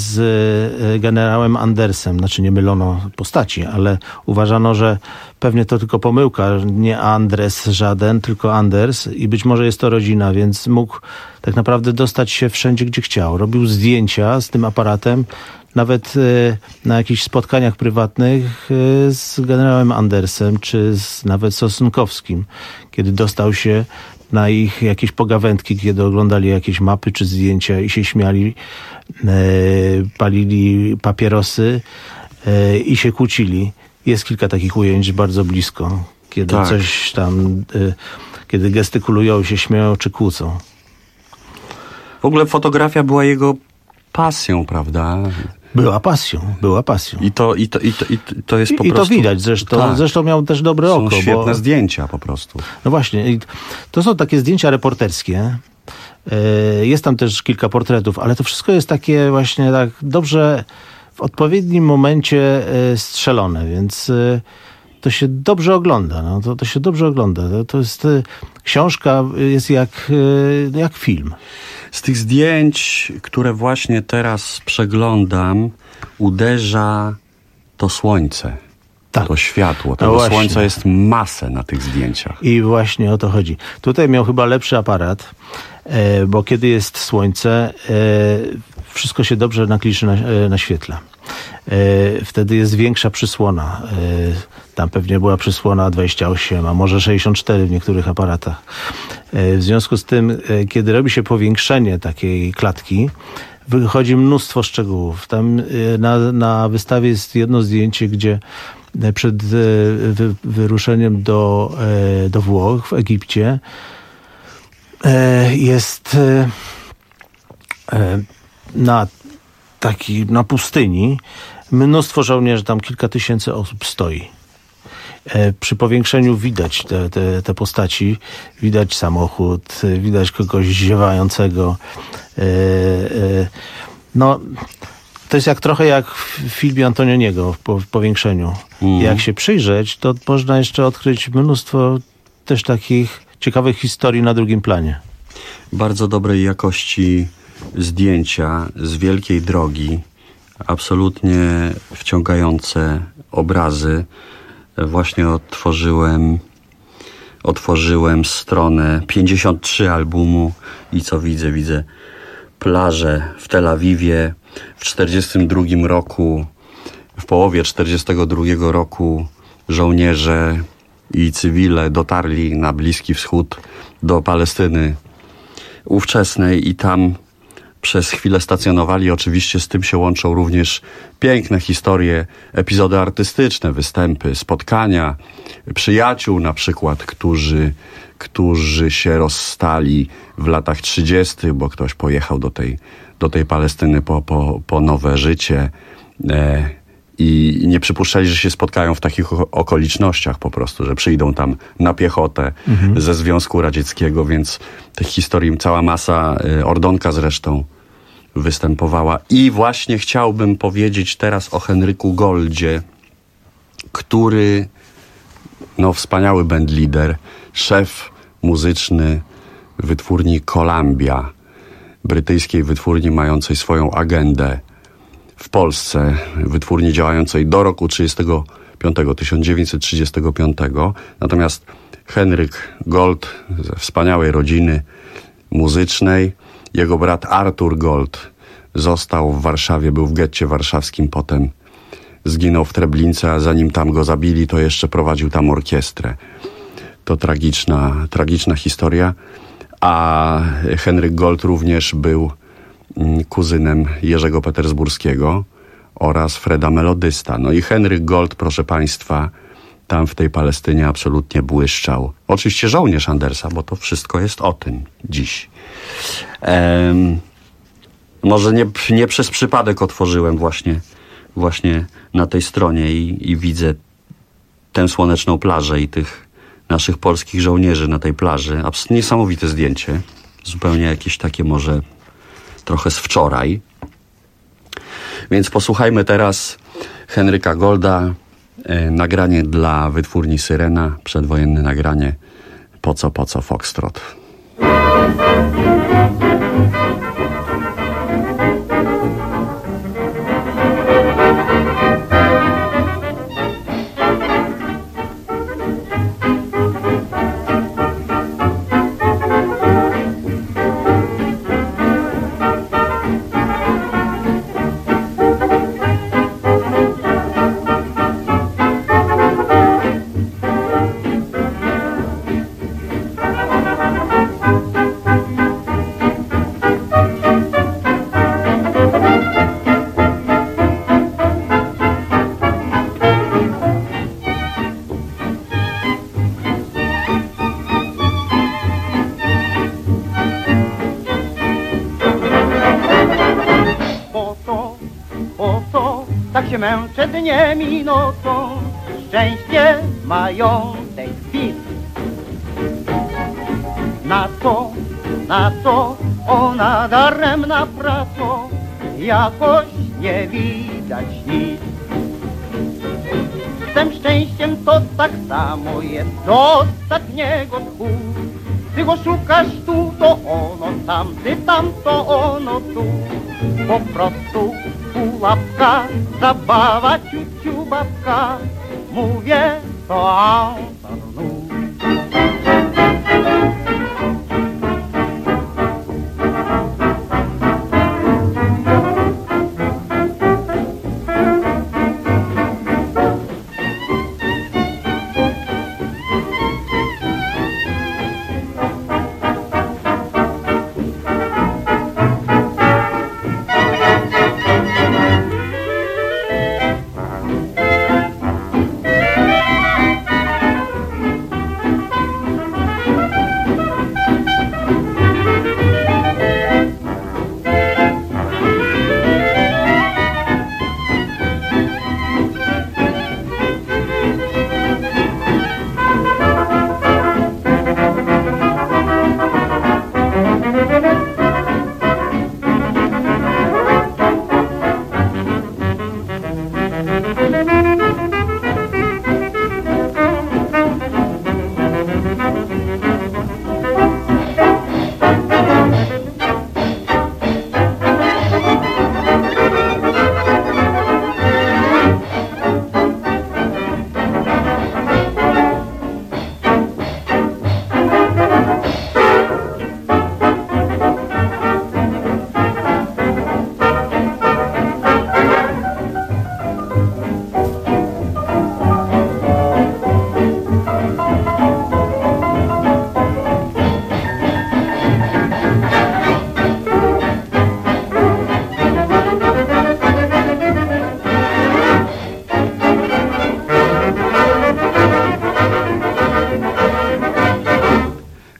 Speaker 23: z generałem Andersem, znaczy nie mylono postaci, ale uważano, że pewnie to tylko pomyłka, nie Andres żaden, tylko Anders i być może jest to rodzina, więc mógł tak naprawdę dostać się wszędzie, gdzie chciał. Robił zdjęcia z tym aparatem, nawet na jakichś spotkaniach prywatnych z generałem Andersem, czy z, nawet Sosnkowskim, kiedy dostał się na ich jakieś pogawędki, kiedy oglądali jakieś mapy czy zdjęcia i się śmiali, e, palili papierosy e, i się kłócili. Jest kilka takich ujęć bardzo blisko, kiedy tak. coś tam, e, kiedy gestykulują, się śmieją czy kłócą.
Speaker 21: W ogóle fotografia była jego pasją, prawda?
Speaker 23: Była pasją, była pasją.
Speaker 21: I to, i to, i to, i to jest po
Speaker 23: I,
Speaker 21: prostu...
Speaker 23: I to widać zresztą.
Speaker 21: Tak.
Speaker 23: Zresztą miał też dobre
Speaker 21: są
Speaker 23: oko.
Speaker 21: Są świetne
Speaker 23: bo...
Speaker 21: zdjęcia po prostu.
Speaker 23: No właśnie. To są takie zdjęcia reporterskie. Jest tam też kilka portretów, ale to wszystko jest takie właśnie tak dobrze w odpowiednim momencie strzelone, więc to się dobrze ogląda. No, to, to się dobrze ogląda. To, to jest... Książka jest jak, jak film.
Speaker 21: Z tych zdjęć, które właśnie teraz przeglądam, uderza to słońce, tak. to światło. Tego no słońca jest masę na tych zdjęciach.
Speaker 23: I właśnie o to chodzi. Tutaj miał chyba lepszy aparat, e, bo kiedy jest słońce, e, wszystko się dobrze na kliszy na, e, naświetla. E, wtedy jest większa przysłona. E, tam pewnie była przysłona dwadzieścia osiem, a może sześćdziesiąt cztery w niektórych aparatach. E, w związku z tym, e, kiedy robi się powiększenie takiej klatki, wychodzi mnóstwo szczegółów. Tam e, na, na wystawie jest jedno zdjęcie, gdzie przed e, wy, wyruszeniem do, e, do Włoch w Egipcie e, jest e, e, na taki, na pustyni mnóstwo żołnierzy, tam kilka tysięcy osób stoi. E, przy powiększeniu widać te, te, te postaci, widać samochód, widać kogoś ziewającego. E, e, no, to jest jak trochę jak w filmie Antonioniego po w powiększeniu. Mm. Jak się przyjrzeć, to można jeszcze odkryć mnóstwo też takich ciekawych historii na drugim planie.
Speaker 21: Bardzo dobrej jakości zdjęcia z wielkiej drogi, absolutnie wciągające obrazy. Właśnie otworzyłem otworzyłem stronę pięćdziesiąt trzy albumu i co widzę? Widzę plażę w Tel Awiwie w czterdziestym drugim roku, w połowie czterdziestego drugiego roku żołnierze i cywile dotarli na Bliski Wschód do Palestyny ówczesnej i tam przez chwilę stacjonowali. Oczywiście z tym się łączą również piękne historie, epizody artystyczne, występy, spotkania, przyjaciół na przykład, którzy, którzy się rozstali w latach trzydziestych, bo ktoś pojechał do tej, do tej Palestyny po, po, po nowe życie. E, I nie przypuszczali, że się spotkają w takich okolicznościach po prostu, że przyjdą tam na piechotę mhm. ze Związku Radzieckiego, więc tych historii cała masa, Ordonka zresztą występowała. I właśnie chciałbym powiedzieć teraz o Henryku Goldzie, który, no wspaniały bandlider, szef muzyczny wytwórni Columbia, brytyjskiej wytwórni mającej swoją agendę w Polsce, wytwórni działającej do roku tysiąc dziewięćset trzydziestego piątego. Natomiast Henryk Gold ze wspaniałej rodziny muzycznej, jego brat Artur Gold został w Warszawie, był w getcie warszawskim, potem zginął w Treblince, a zanim tam go zabili, to jeszcze prowadził tam orkiestrę. To tragiczna, tragiczna historia. A Henryk Gold również był kuzynem Jerzego Petersburskiego oraz Freda Melodysta. No i Henryk Gold, proszę państwa, tam w tej Palestynie absolutnie błyszczał. Oczywiście żołnierz Andersa, bo to wszystko jest o tym dziś. Ehm, może nie, nie przez przypadek otworzyłem właśnie, właśnie na tej stronie i, i widzę tę słoneczną plażę i tych naszych polskich żołnierzy na tej plaży. Niesamowite zdjęcie. Zupełnie jakieś takie może trochę z wczoraj. Więc posłuchajmy teraz Henryka Golda. E, nagranie dla wytwórni Syrena. Przedwojenne nagranie. Po co, po co Foxtrot.
Speaker 3: Męczę dniem i nocą, szczęście mającej kwit. Na co, na co ona daremna pracą, jakoś nie widać nic. Z tym szczęściem to tak samo jest do ostatniego tchu. Ty go szukasz tu, to ono tam, ty tam, to ono tu. Po prostu pułapka, zabawa, ciuciu babka, mówię to antarnu.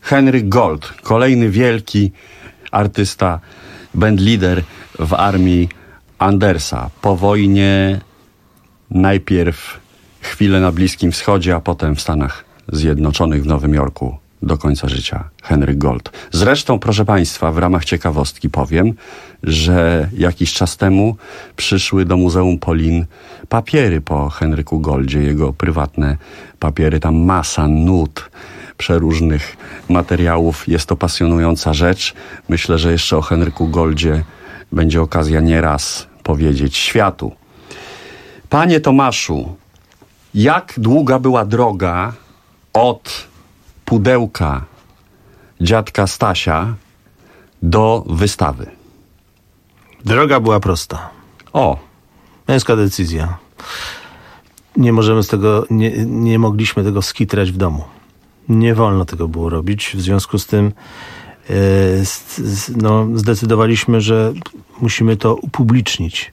Speaker 21: Henryk Gold, kolejny wielki artysta, bandleader w armii Andersa. Po wojnie najpierw chwilę na Bliskim Wschodzie, a potem w Stanach Zjednoczonych, w Nowym Jorku do końca życia. Henryk Gold. Zresztą, proszę Państwa, w ramach ciekawostki powiem, że jakiś czas temu przyszły do Muzeum Polin papiery po Henryku Goldzie, jego prywatne papiery, tam masa nut, przeróżnych materiałów. Jest to pasjonująca rzecz. Myślę, że jeszcze o Henryku Goldzie będzie okazja nieraz powiedzieć światu. Panie Tomaszu, jak długa była droga od pudełka dziadka Stasia do wystawy?
Speaker 23: Droga była prosta.
Speaker 21: O!
Speaker 23: Męska decyzja. Nie możemy z tego, nie, nie mogliśmy tego skitrać w domu. Nie wolno tego było robić. W związku z tym yy, no, zdecydowaliśmy, że musimy to upublicznić.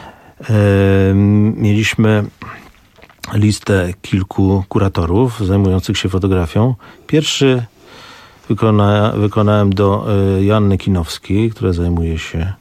Speaker 23: Yy, mieliśmy listę kilku kuratorów zajmujących się fotografią. Pierwszy wykona, wykonałem do y, Joanny Kinowskiej, która zajmuje się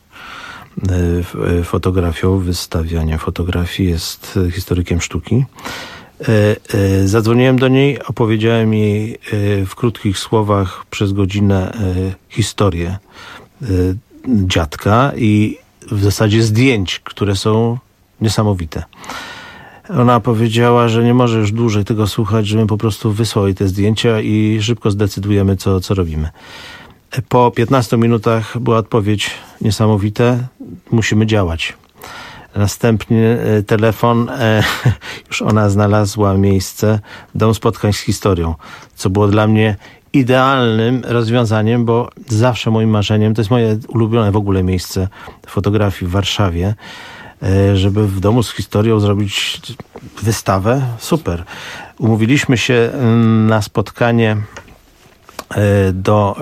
Speaker 23: y, fotografią, wystawianiem fotografii, jest historykiem sztuki. Y, y, zadzwoniłem do niej, opowiedziałem jej y, w krótkich słowach przez godzinę y, historię y, dziadka i w zasadzie zdjęć, które są niesamowite. Ona powiedziała, że nie może już dłużej tego słuchać, żebym po prostu wysłał jej te zdjęcia i szybko zdecydujemy, co, co robimy. Po piętnastu minutach była odpowiedź niesamowite. Musimy działać. Następnie telefon. E, już ona znalazła miejsce. Dom spotkań z historią, co było dla mnie idealnym rozwiązaniem, bo zawsze moim marzeniem, to jest moje ulubione w ogóle miejsce fotografii w Warszawie, żeby w domu z historią zrobić wystawę. Super. Umówiliśmy się na spotkanie do,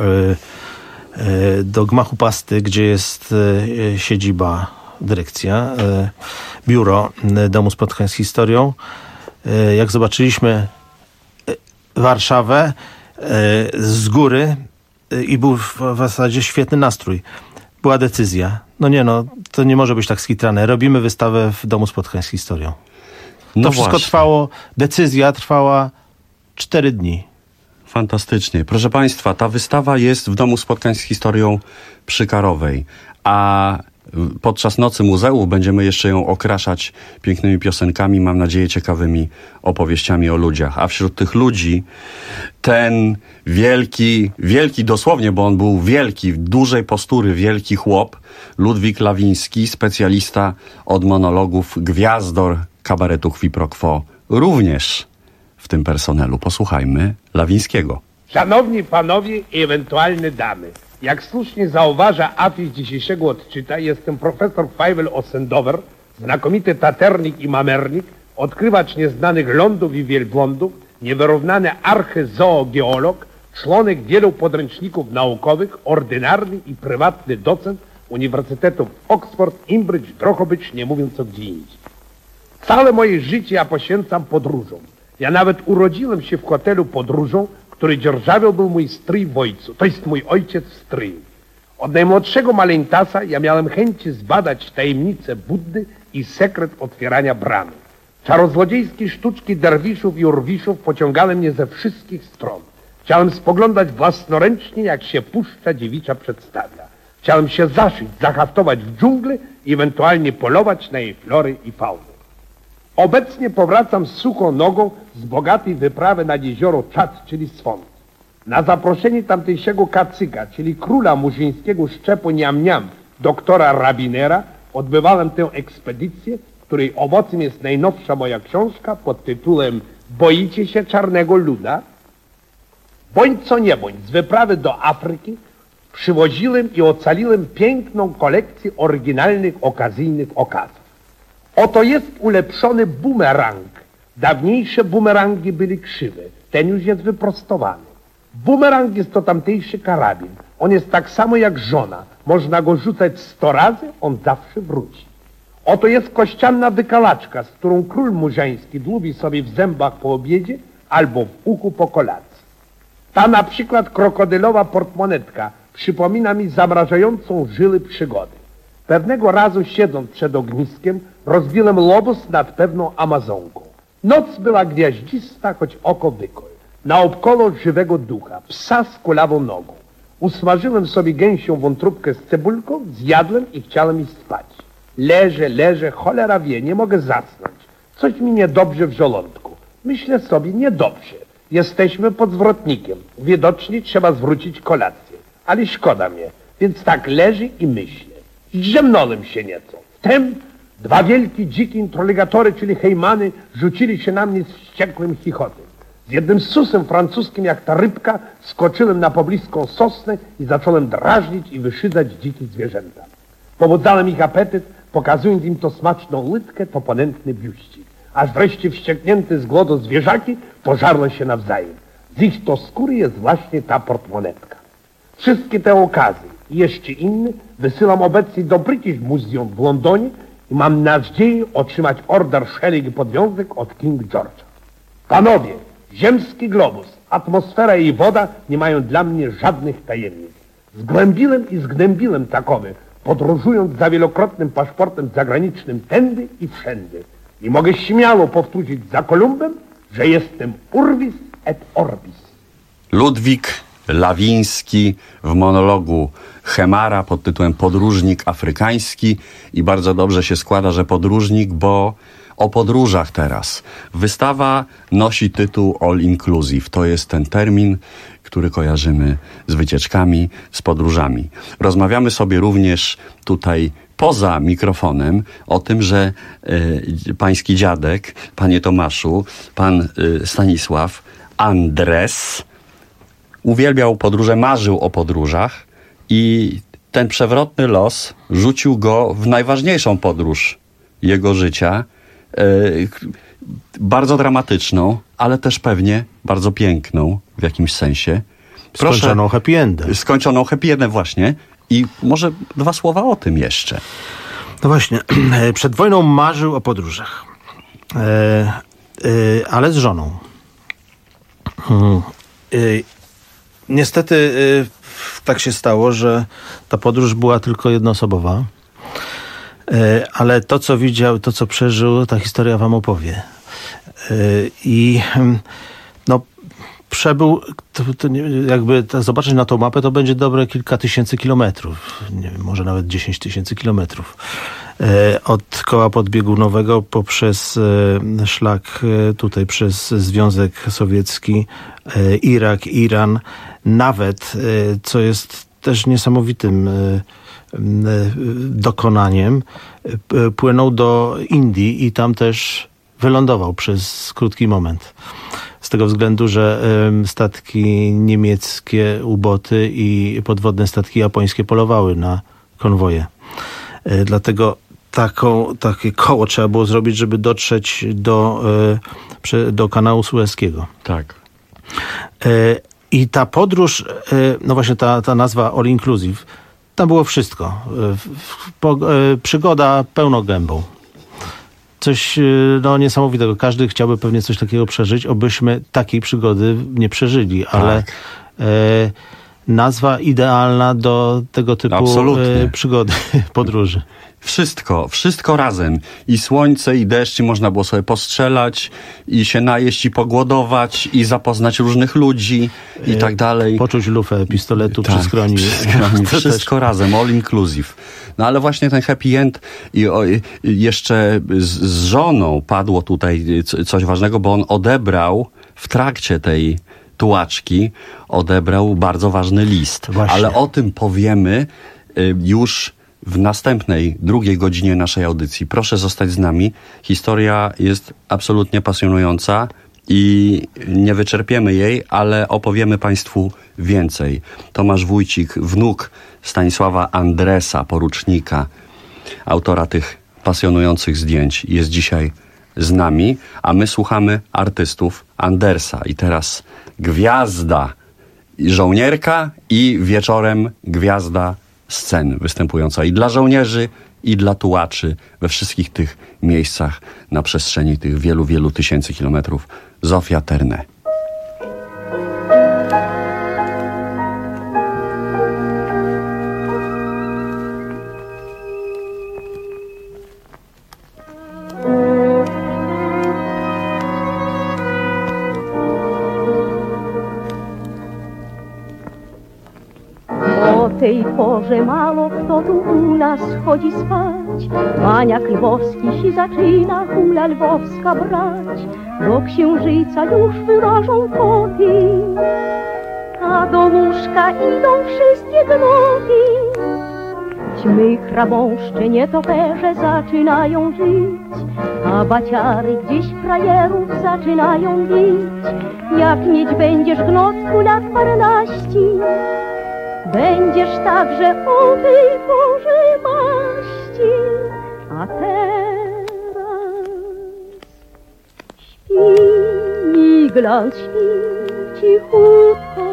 Speaker 23: do gmachu pasty, gdzie jest siedziba, dyrekcja, biuro Domu Spotkań z Historią. Jak zobaczyliśmy Warszawę z góry i był w zasadzie świetny nastrój. Była decyzja. No nie no, to nie może być tak skitrane. Robimy wystawę w Domu Spotkań z Historią. To
Speaker 21: No
Speaker 23: wszystko
Speaker 21: właśnie.
Speaker 23: trwało, decyzja trwała cztery dni.
Speaker 21: Fantastycznie. Proszę Państwa, ta wystawa jest w Domu Spotkań z Historią przy Karowej, a podczas Nocy Muzeów będziemy jeszcze ją okraszać pięknymi piosenkami, mam nadzieję ciekawymi opowieściami o ludziach. A wśród tych ludzi ten wielki, wielki dosłownie, bo on był wielki, dużej postury, wielki chłop, Ludwik Lawiński, specjalista od monologów, gwiazdor kabaretu Qui Pro Quo, również w tym personelu. Posłuchajmy Lawińskiego.
Speaker 7: Szanowni panowie i ewentualne damy, jak słusznie zauważa afisz dzisiejszego odczyta, jestem profesor Feivel Ossendower, znakomity taternik i mamernik, odkrywacz nieznanych lądów i wielbłądów, niewyrównany archezoogeolog, członek wielu podręczników naukowych, ordynarny i prywatny docent Uniwersytetów Oxford, Cambridge, Drohobycz, nie mówiąc o gdzie indziej. Całe moje życie ja poświęcam podróżom. Ja nawet urodziłem się w hotelu podróżą, który dzierżawił był mój stryj w ojcu, to jest mój ojciec w stryju. Od najmłodszego maleńtasa ja miałem chęci zbadać tajemnicę Buddy i sekret otwierania bramy. Czarozłodziejskie sztuczki derwiszów i urwiszów pociągały mnie ze wszystkich stron. Chciałem spoglądać własnoręcznie, jak się puszcza dziewicza przedstawia. Chciałem się zaszyć, zahaftować w dżungli i ewentualnie polować na jej flory i fauny. Obecnie powracam z suchą nogą z bogatej wyprawy nad jezioro Czad, czyli Swąd. Na zaproszenie tamtejszego kacyka, czyli króla murzyńskiego szczepu Niam-Niam, doktora Rabinera, odbywałem tę ekspedycję, której owocem jest najnowsza moja książka pod tytułem Boicie się czarnego luda? Bądź co nie bądź, z wyprawy do Afryki przywoziłem i ocaliłem piękną kolekcję oryginalnych, okazyjnych okazów. Oto jest ulepszony bumerang. Dawniejsze bumerangi byli krzywe, ten już jest wyprostowany. Bumerang jest to tamtejszy karabin. On jest tak samo jak żona. Można go rzucać sto razy, on zawsze wróci. Oto jest kościanna wykalaczka, z którą król murzański dłubi sobie w zębach po obiedzie albo w uchu po kolacji. Ta na przykład krokodylowa portmonetka przypomina mi zamrażającą żyły przygody. Pewnego razu siedząc przed ogniskiem, rozbiłem lobos nad pewną Amazonką. Noc była gwiaździsta, choć oko wykoj. Naokoło żywego ducha, psa z kulawą nogą. Usmażyłem sobie gęsią wątróbkę z cebulką, zjadłem i chciałem iść spać. Leżę, leżę, cholera wie, nie mogę zasnąć. Coś mi niedobrze w żołądku. Myślę sobie, niedobrze. Jesteśmy pod zwrotnikiem. Widocznie trzeba zwrócić kolację. Ale szkoda mnie, więc tak leży i myślę. Zdrzemnąłem się nieco. Wtem dwa wielkie dziki introligatory, czyli hejmany, rzucili się na mnie z wściekłym chichotem. Z jednym susem francuskim, jak ta rybka, skoczyłem na pobliską sosnę i zacząłem drażnić i wyszydzać dzikie zwierzęta. Pobudzałem ich apetyt, pokazując im to smaczną łydkę, to ponętny biuścik. Aż wreszcie wścieknięte z głodu zwierzaki pożarły się nawzajem. Z ich to skóry jest właśnie ta portmonetka. Wszystkie te okazy i jeszcze inne wysyłam obecnie do British Museum w Londonie i mam nadzieję otrzymać order Shelling i podwiązek od King George'a. Panowie, ziemski globus, atmosfera i woda nie mają dla mnie żadnych tajemnic. Zgłębiłem i zgnębiłem takowe, podróżując za wielokrotnym paszportem zagranicznym tędy i wszędy. I mogę śmiało powtórzyć za Kolumbem, że jestem Urbis et Orbis.
Speaker 21: Ludwik Lawiński w monologu Chemara pod tytułem Podróżnik afrykański i bardzo dobrze się składa, że podróżnik, bo o podróżach teraz. Wystawa nosi tytuł All Inclusive. To jest ten termin, który kojarzymy z wycieczkami, z podróżami. Rozmawiamy sobie również tutaj poza mikrofonem o tym, że y, pański dziadek, panie Tomaszu, pan y, Stanisław Andres uwielbiał podróże, marzył o podróżach i ten przewrotny los rzucił go w najważniejszą podróż jego życia, y, bardzo dramatyczną, ale też pewnie bardzo piękną w jakimś sensie.
Speaker 23: Proszę, skończoną happy endem.
Speaker 21: Skończoną happy endem właśnie. I może dwa słowa o tym jeszcze.
Speaker 23: No właśnie, przed wojną marzył o podróżach, e, e, ale z żoną. Hmm. E, niestety e, tak się stało, że ta podróż była tylko jednoosobowa, e, ale to, co widział, to, co przeżył, ta historia wam opowie. E, I no, przebył, to, to nie, jakby to zobaczyć na tą mapę, to będzie dobre kilka tysięcy kilometrów. Nie wiem, może nawet dziesięć tysięcy kilometrów. E, od koła podbiegunowego poprzez e, szlak e, tutaj przez Związek Sowiecki, e, Irak, Iran, nawet, e, co jest też niesamowitym e, e, dokonaniem, e, płynął do Indii i tam też wylądował przez krótki moment. Z tego względu, że y, statki niemieckie, uboty i podwodne statki japońskie polowały na konwoje. Y, dlatego taką, takie koło trzeba było zrobić, żeby dotrzeć do, y, przy, do kanału Sueskiego.
Speaker 21: Tak.
Speaker 23: Y, I ta podróż, y, no właśnie ta, ta nazwa All Inclusive, tam było wszystko. Y, po, y, przygoda pełną gębą. Coś no, niesamowitego. Każdy chciałby pewnie coś takiego przeżyć, obyśmy takiej przygody nie przeżyli, tak. Ale e, nazwa idealna do tego typu e, przygody, podróży.
Speaker 21: Wszystko, wszystko razem. I słońce, i deszcz, i można było sobie postrzelać, i się najeść, i pogłodować, i zapoznać różnych ludzi, i tak dalej.
Speaker 23: Poczuć lufę pistoletu
Speaker 21: tak,
Speaker 23: przy skroni.
Speaker 21: Przy skroni. Wszystko też razem, all inclusive. No ale właśnie ten happy end i o, jeszcze z, z żoną padło tutaj coś ważnego, bo on odebrał w trakcie tej tułaczki, odebrał bardzo ważny list. Właśnie. Ale o tym powiemy już w następnej, drugiej godzinie naszej audycji. Proszę zostać z nami. Historia jest absolutnie pasjonująca i nie wyczerpiemy jej, ale opowiemy Państwu więcej. Tomasz Wójcik, wnuk Stanisława Andresa, porucznika, autora tych pasjonujących zdjęć, jest dzisiaj z nami, a my słuchamy artystów Andersa. I teraz gwiazda żołnierka i wieczorem gwiazda scen występująca i dla żołnierzy, i dla tułaczy we wszystkich tych miejscach na przestrzeni tych wielu, wielu tysięcy kilometrów. Zofia Terne.
Speaker 4: O tej porze mało kto tu u nas chodzi spać. Maniak lwowski się zaczyna, hula lwowska brać. Do księżyca już wyłażą koty, a do łóżka idą wszystkie gnoty. Ćmy chrabąszcze, nietoperze zaczynają żyć, a baciary gdzieś frajerów zaczynają bić. Jak mieć będziesz, gnotku, lat paręnaści, będziesz także o tej porze maści. A teraz śpi, miglant, śpi cichutko.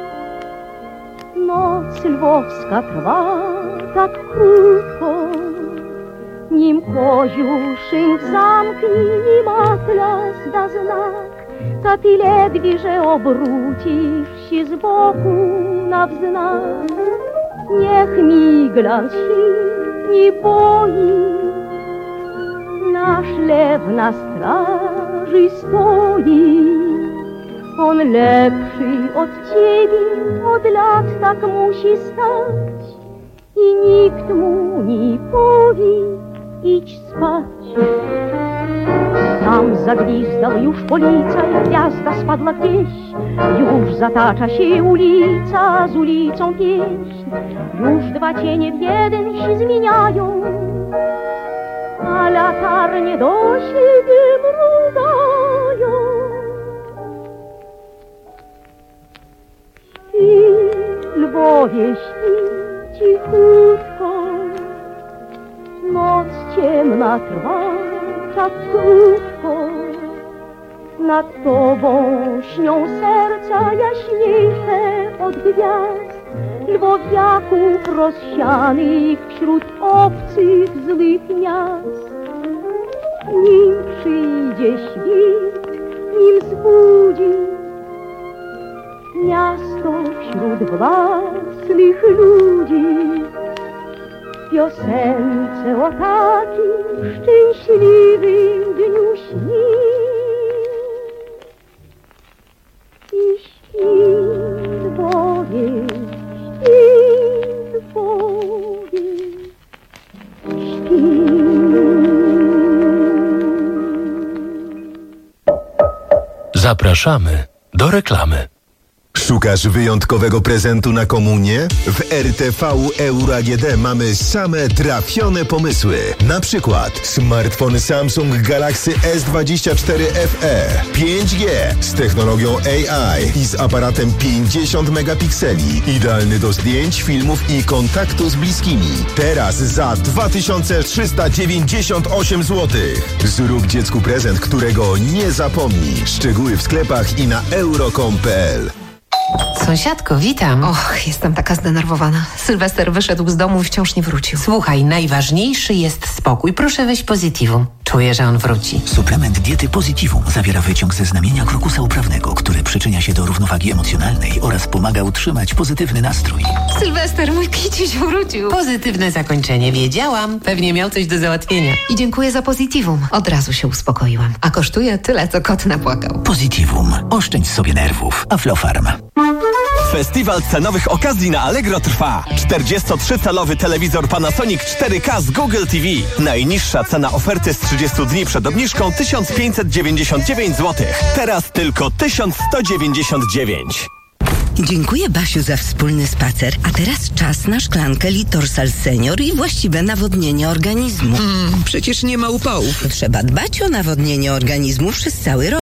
Speaker 4: Noc lwowska trwa tak krótko, nim koziuszynk zamknie, nim atlas da znak, ta ty ledwie, że obrócisz się z boku na wznak. Niech miglant się nie boi, nasz lew na straży stoi. On lepszy od ciebie, od lat tak musi stać i nikt mu nie powie, idź spać. Tam zagwizdał już policaj, gwiazda spadła gdzieś, już zatacza się ulica z ulicą pieśń. Już dwa cienie w jeden się zmieniają, a latarnie do siebie mrugają. Śpi, Lwowie, śpi cichutko, noc ciemna trwa tak krótko. Nad tobą śnią serca jaśniejsze od gwiazd, lwowiaków rozsianych wśród obcych złych miast. Nim przyjdzie świt, nim zbudzi miasto wśród własnych ludzi, w piosence o takim szczęśliwym dniu śni. I śpi, Lwowie, śpi, Lwowie, śpi.
Speaker 8: Zapraszamy do reklamy.
Speaker 1: Szukasz wyjątkowego prezentu na komunię? W R T V Euro A G D mamy same trafione pomysły. Na przykład smartfon Samsung Galaxy S dwadzieścia cztery F E pięć G z technologią A I i z aparatem pięćdziesiąt megapikseli. Idealny do zdjęć, filmów i kontaktu z bliskimi. Teraz za dwa tysiące trzysta dziewięćdziesiąt osiem złotych. Zrób dziecku prezent, którego nie zapomni. Szczegóły w sklepach i na euro kropka com kropka p l.
Speaker 9: Sąsiadko, witam.
Speaker 10: Och, jestem taka zdenerwowana. Sylwester wyszedł z domu i wciąż nie wrócił.
Speaker 9: Słuchaj, najważniejszy jest spokój. Proszę weź Positivum. Czuję, że on wróci.
Speaker 24: Suplement diety Positivum zawiera wyciąg ze znamienia krokusa uprawnego, który przyczynia się do równowagi emocjonalnej oraz pomaga utrzymać pozytywny nastrój.
Speaker 10: Sylwester, mój kiciuś wrócił.
Speaker 9: Pozytywne zakończenie. Wiedziałam. Pewnie miał coś do załatwienia.
Speaker 10: I dziękuję za Positivum. Od razu się uspokoiłam. A kosztuje tyle, co kot napłakał.
Speaker 24: Positivum. Oszczędź sobie nerwów. Aflofarm.
Speaker 25: Festiwal cenowych okazji na Allegro trwa. czterdziestotrzycalowy telewizor Panasonic cztery K z Google T V. Najniższa cena oferty z trzydziestu dni przed obniżką tysiąc pięćset dziewięćdziesiąt dziewięć złotych. Teraz tylko tysiąc sto dziewięćdziesiąt dziewięć.
Speaker 26: Dziękuję, Basiu, za wspólny spacer. A teraz czas na szklankę Litorsal Senior i właściwe nawodnienie organizmu.
Speaker 27: Mm, przecież nie ma upałów.
Speaker 26: Trzeba dbać o nawodnienie organizmu przez cały rok.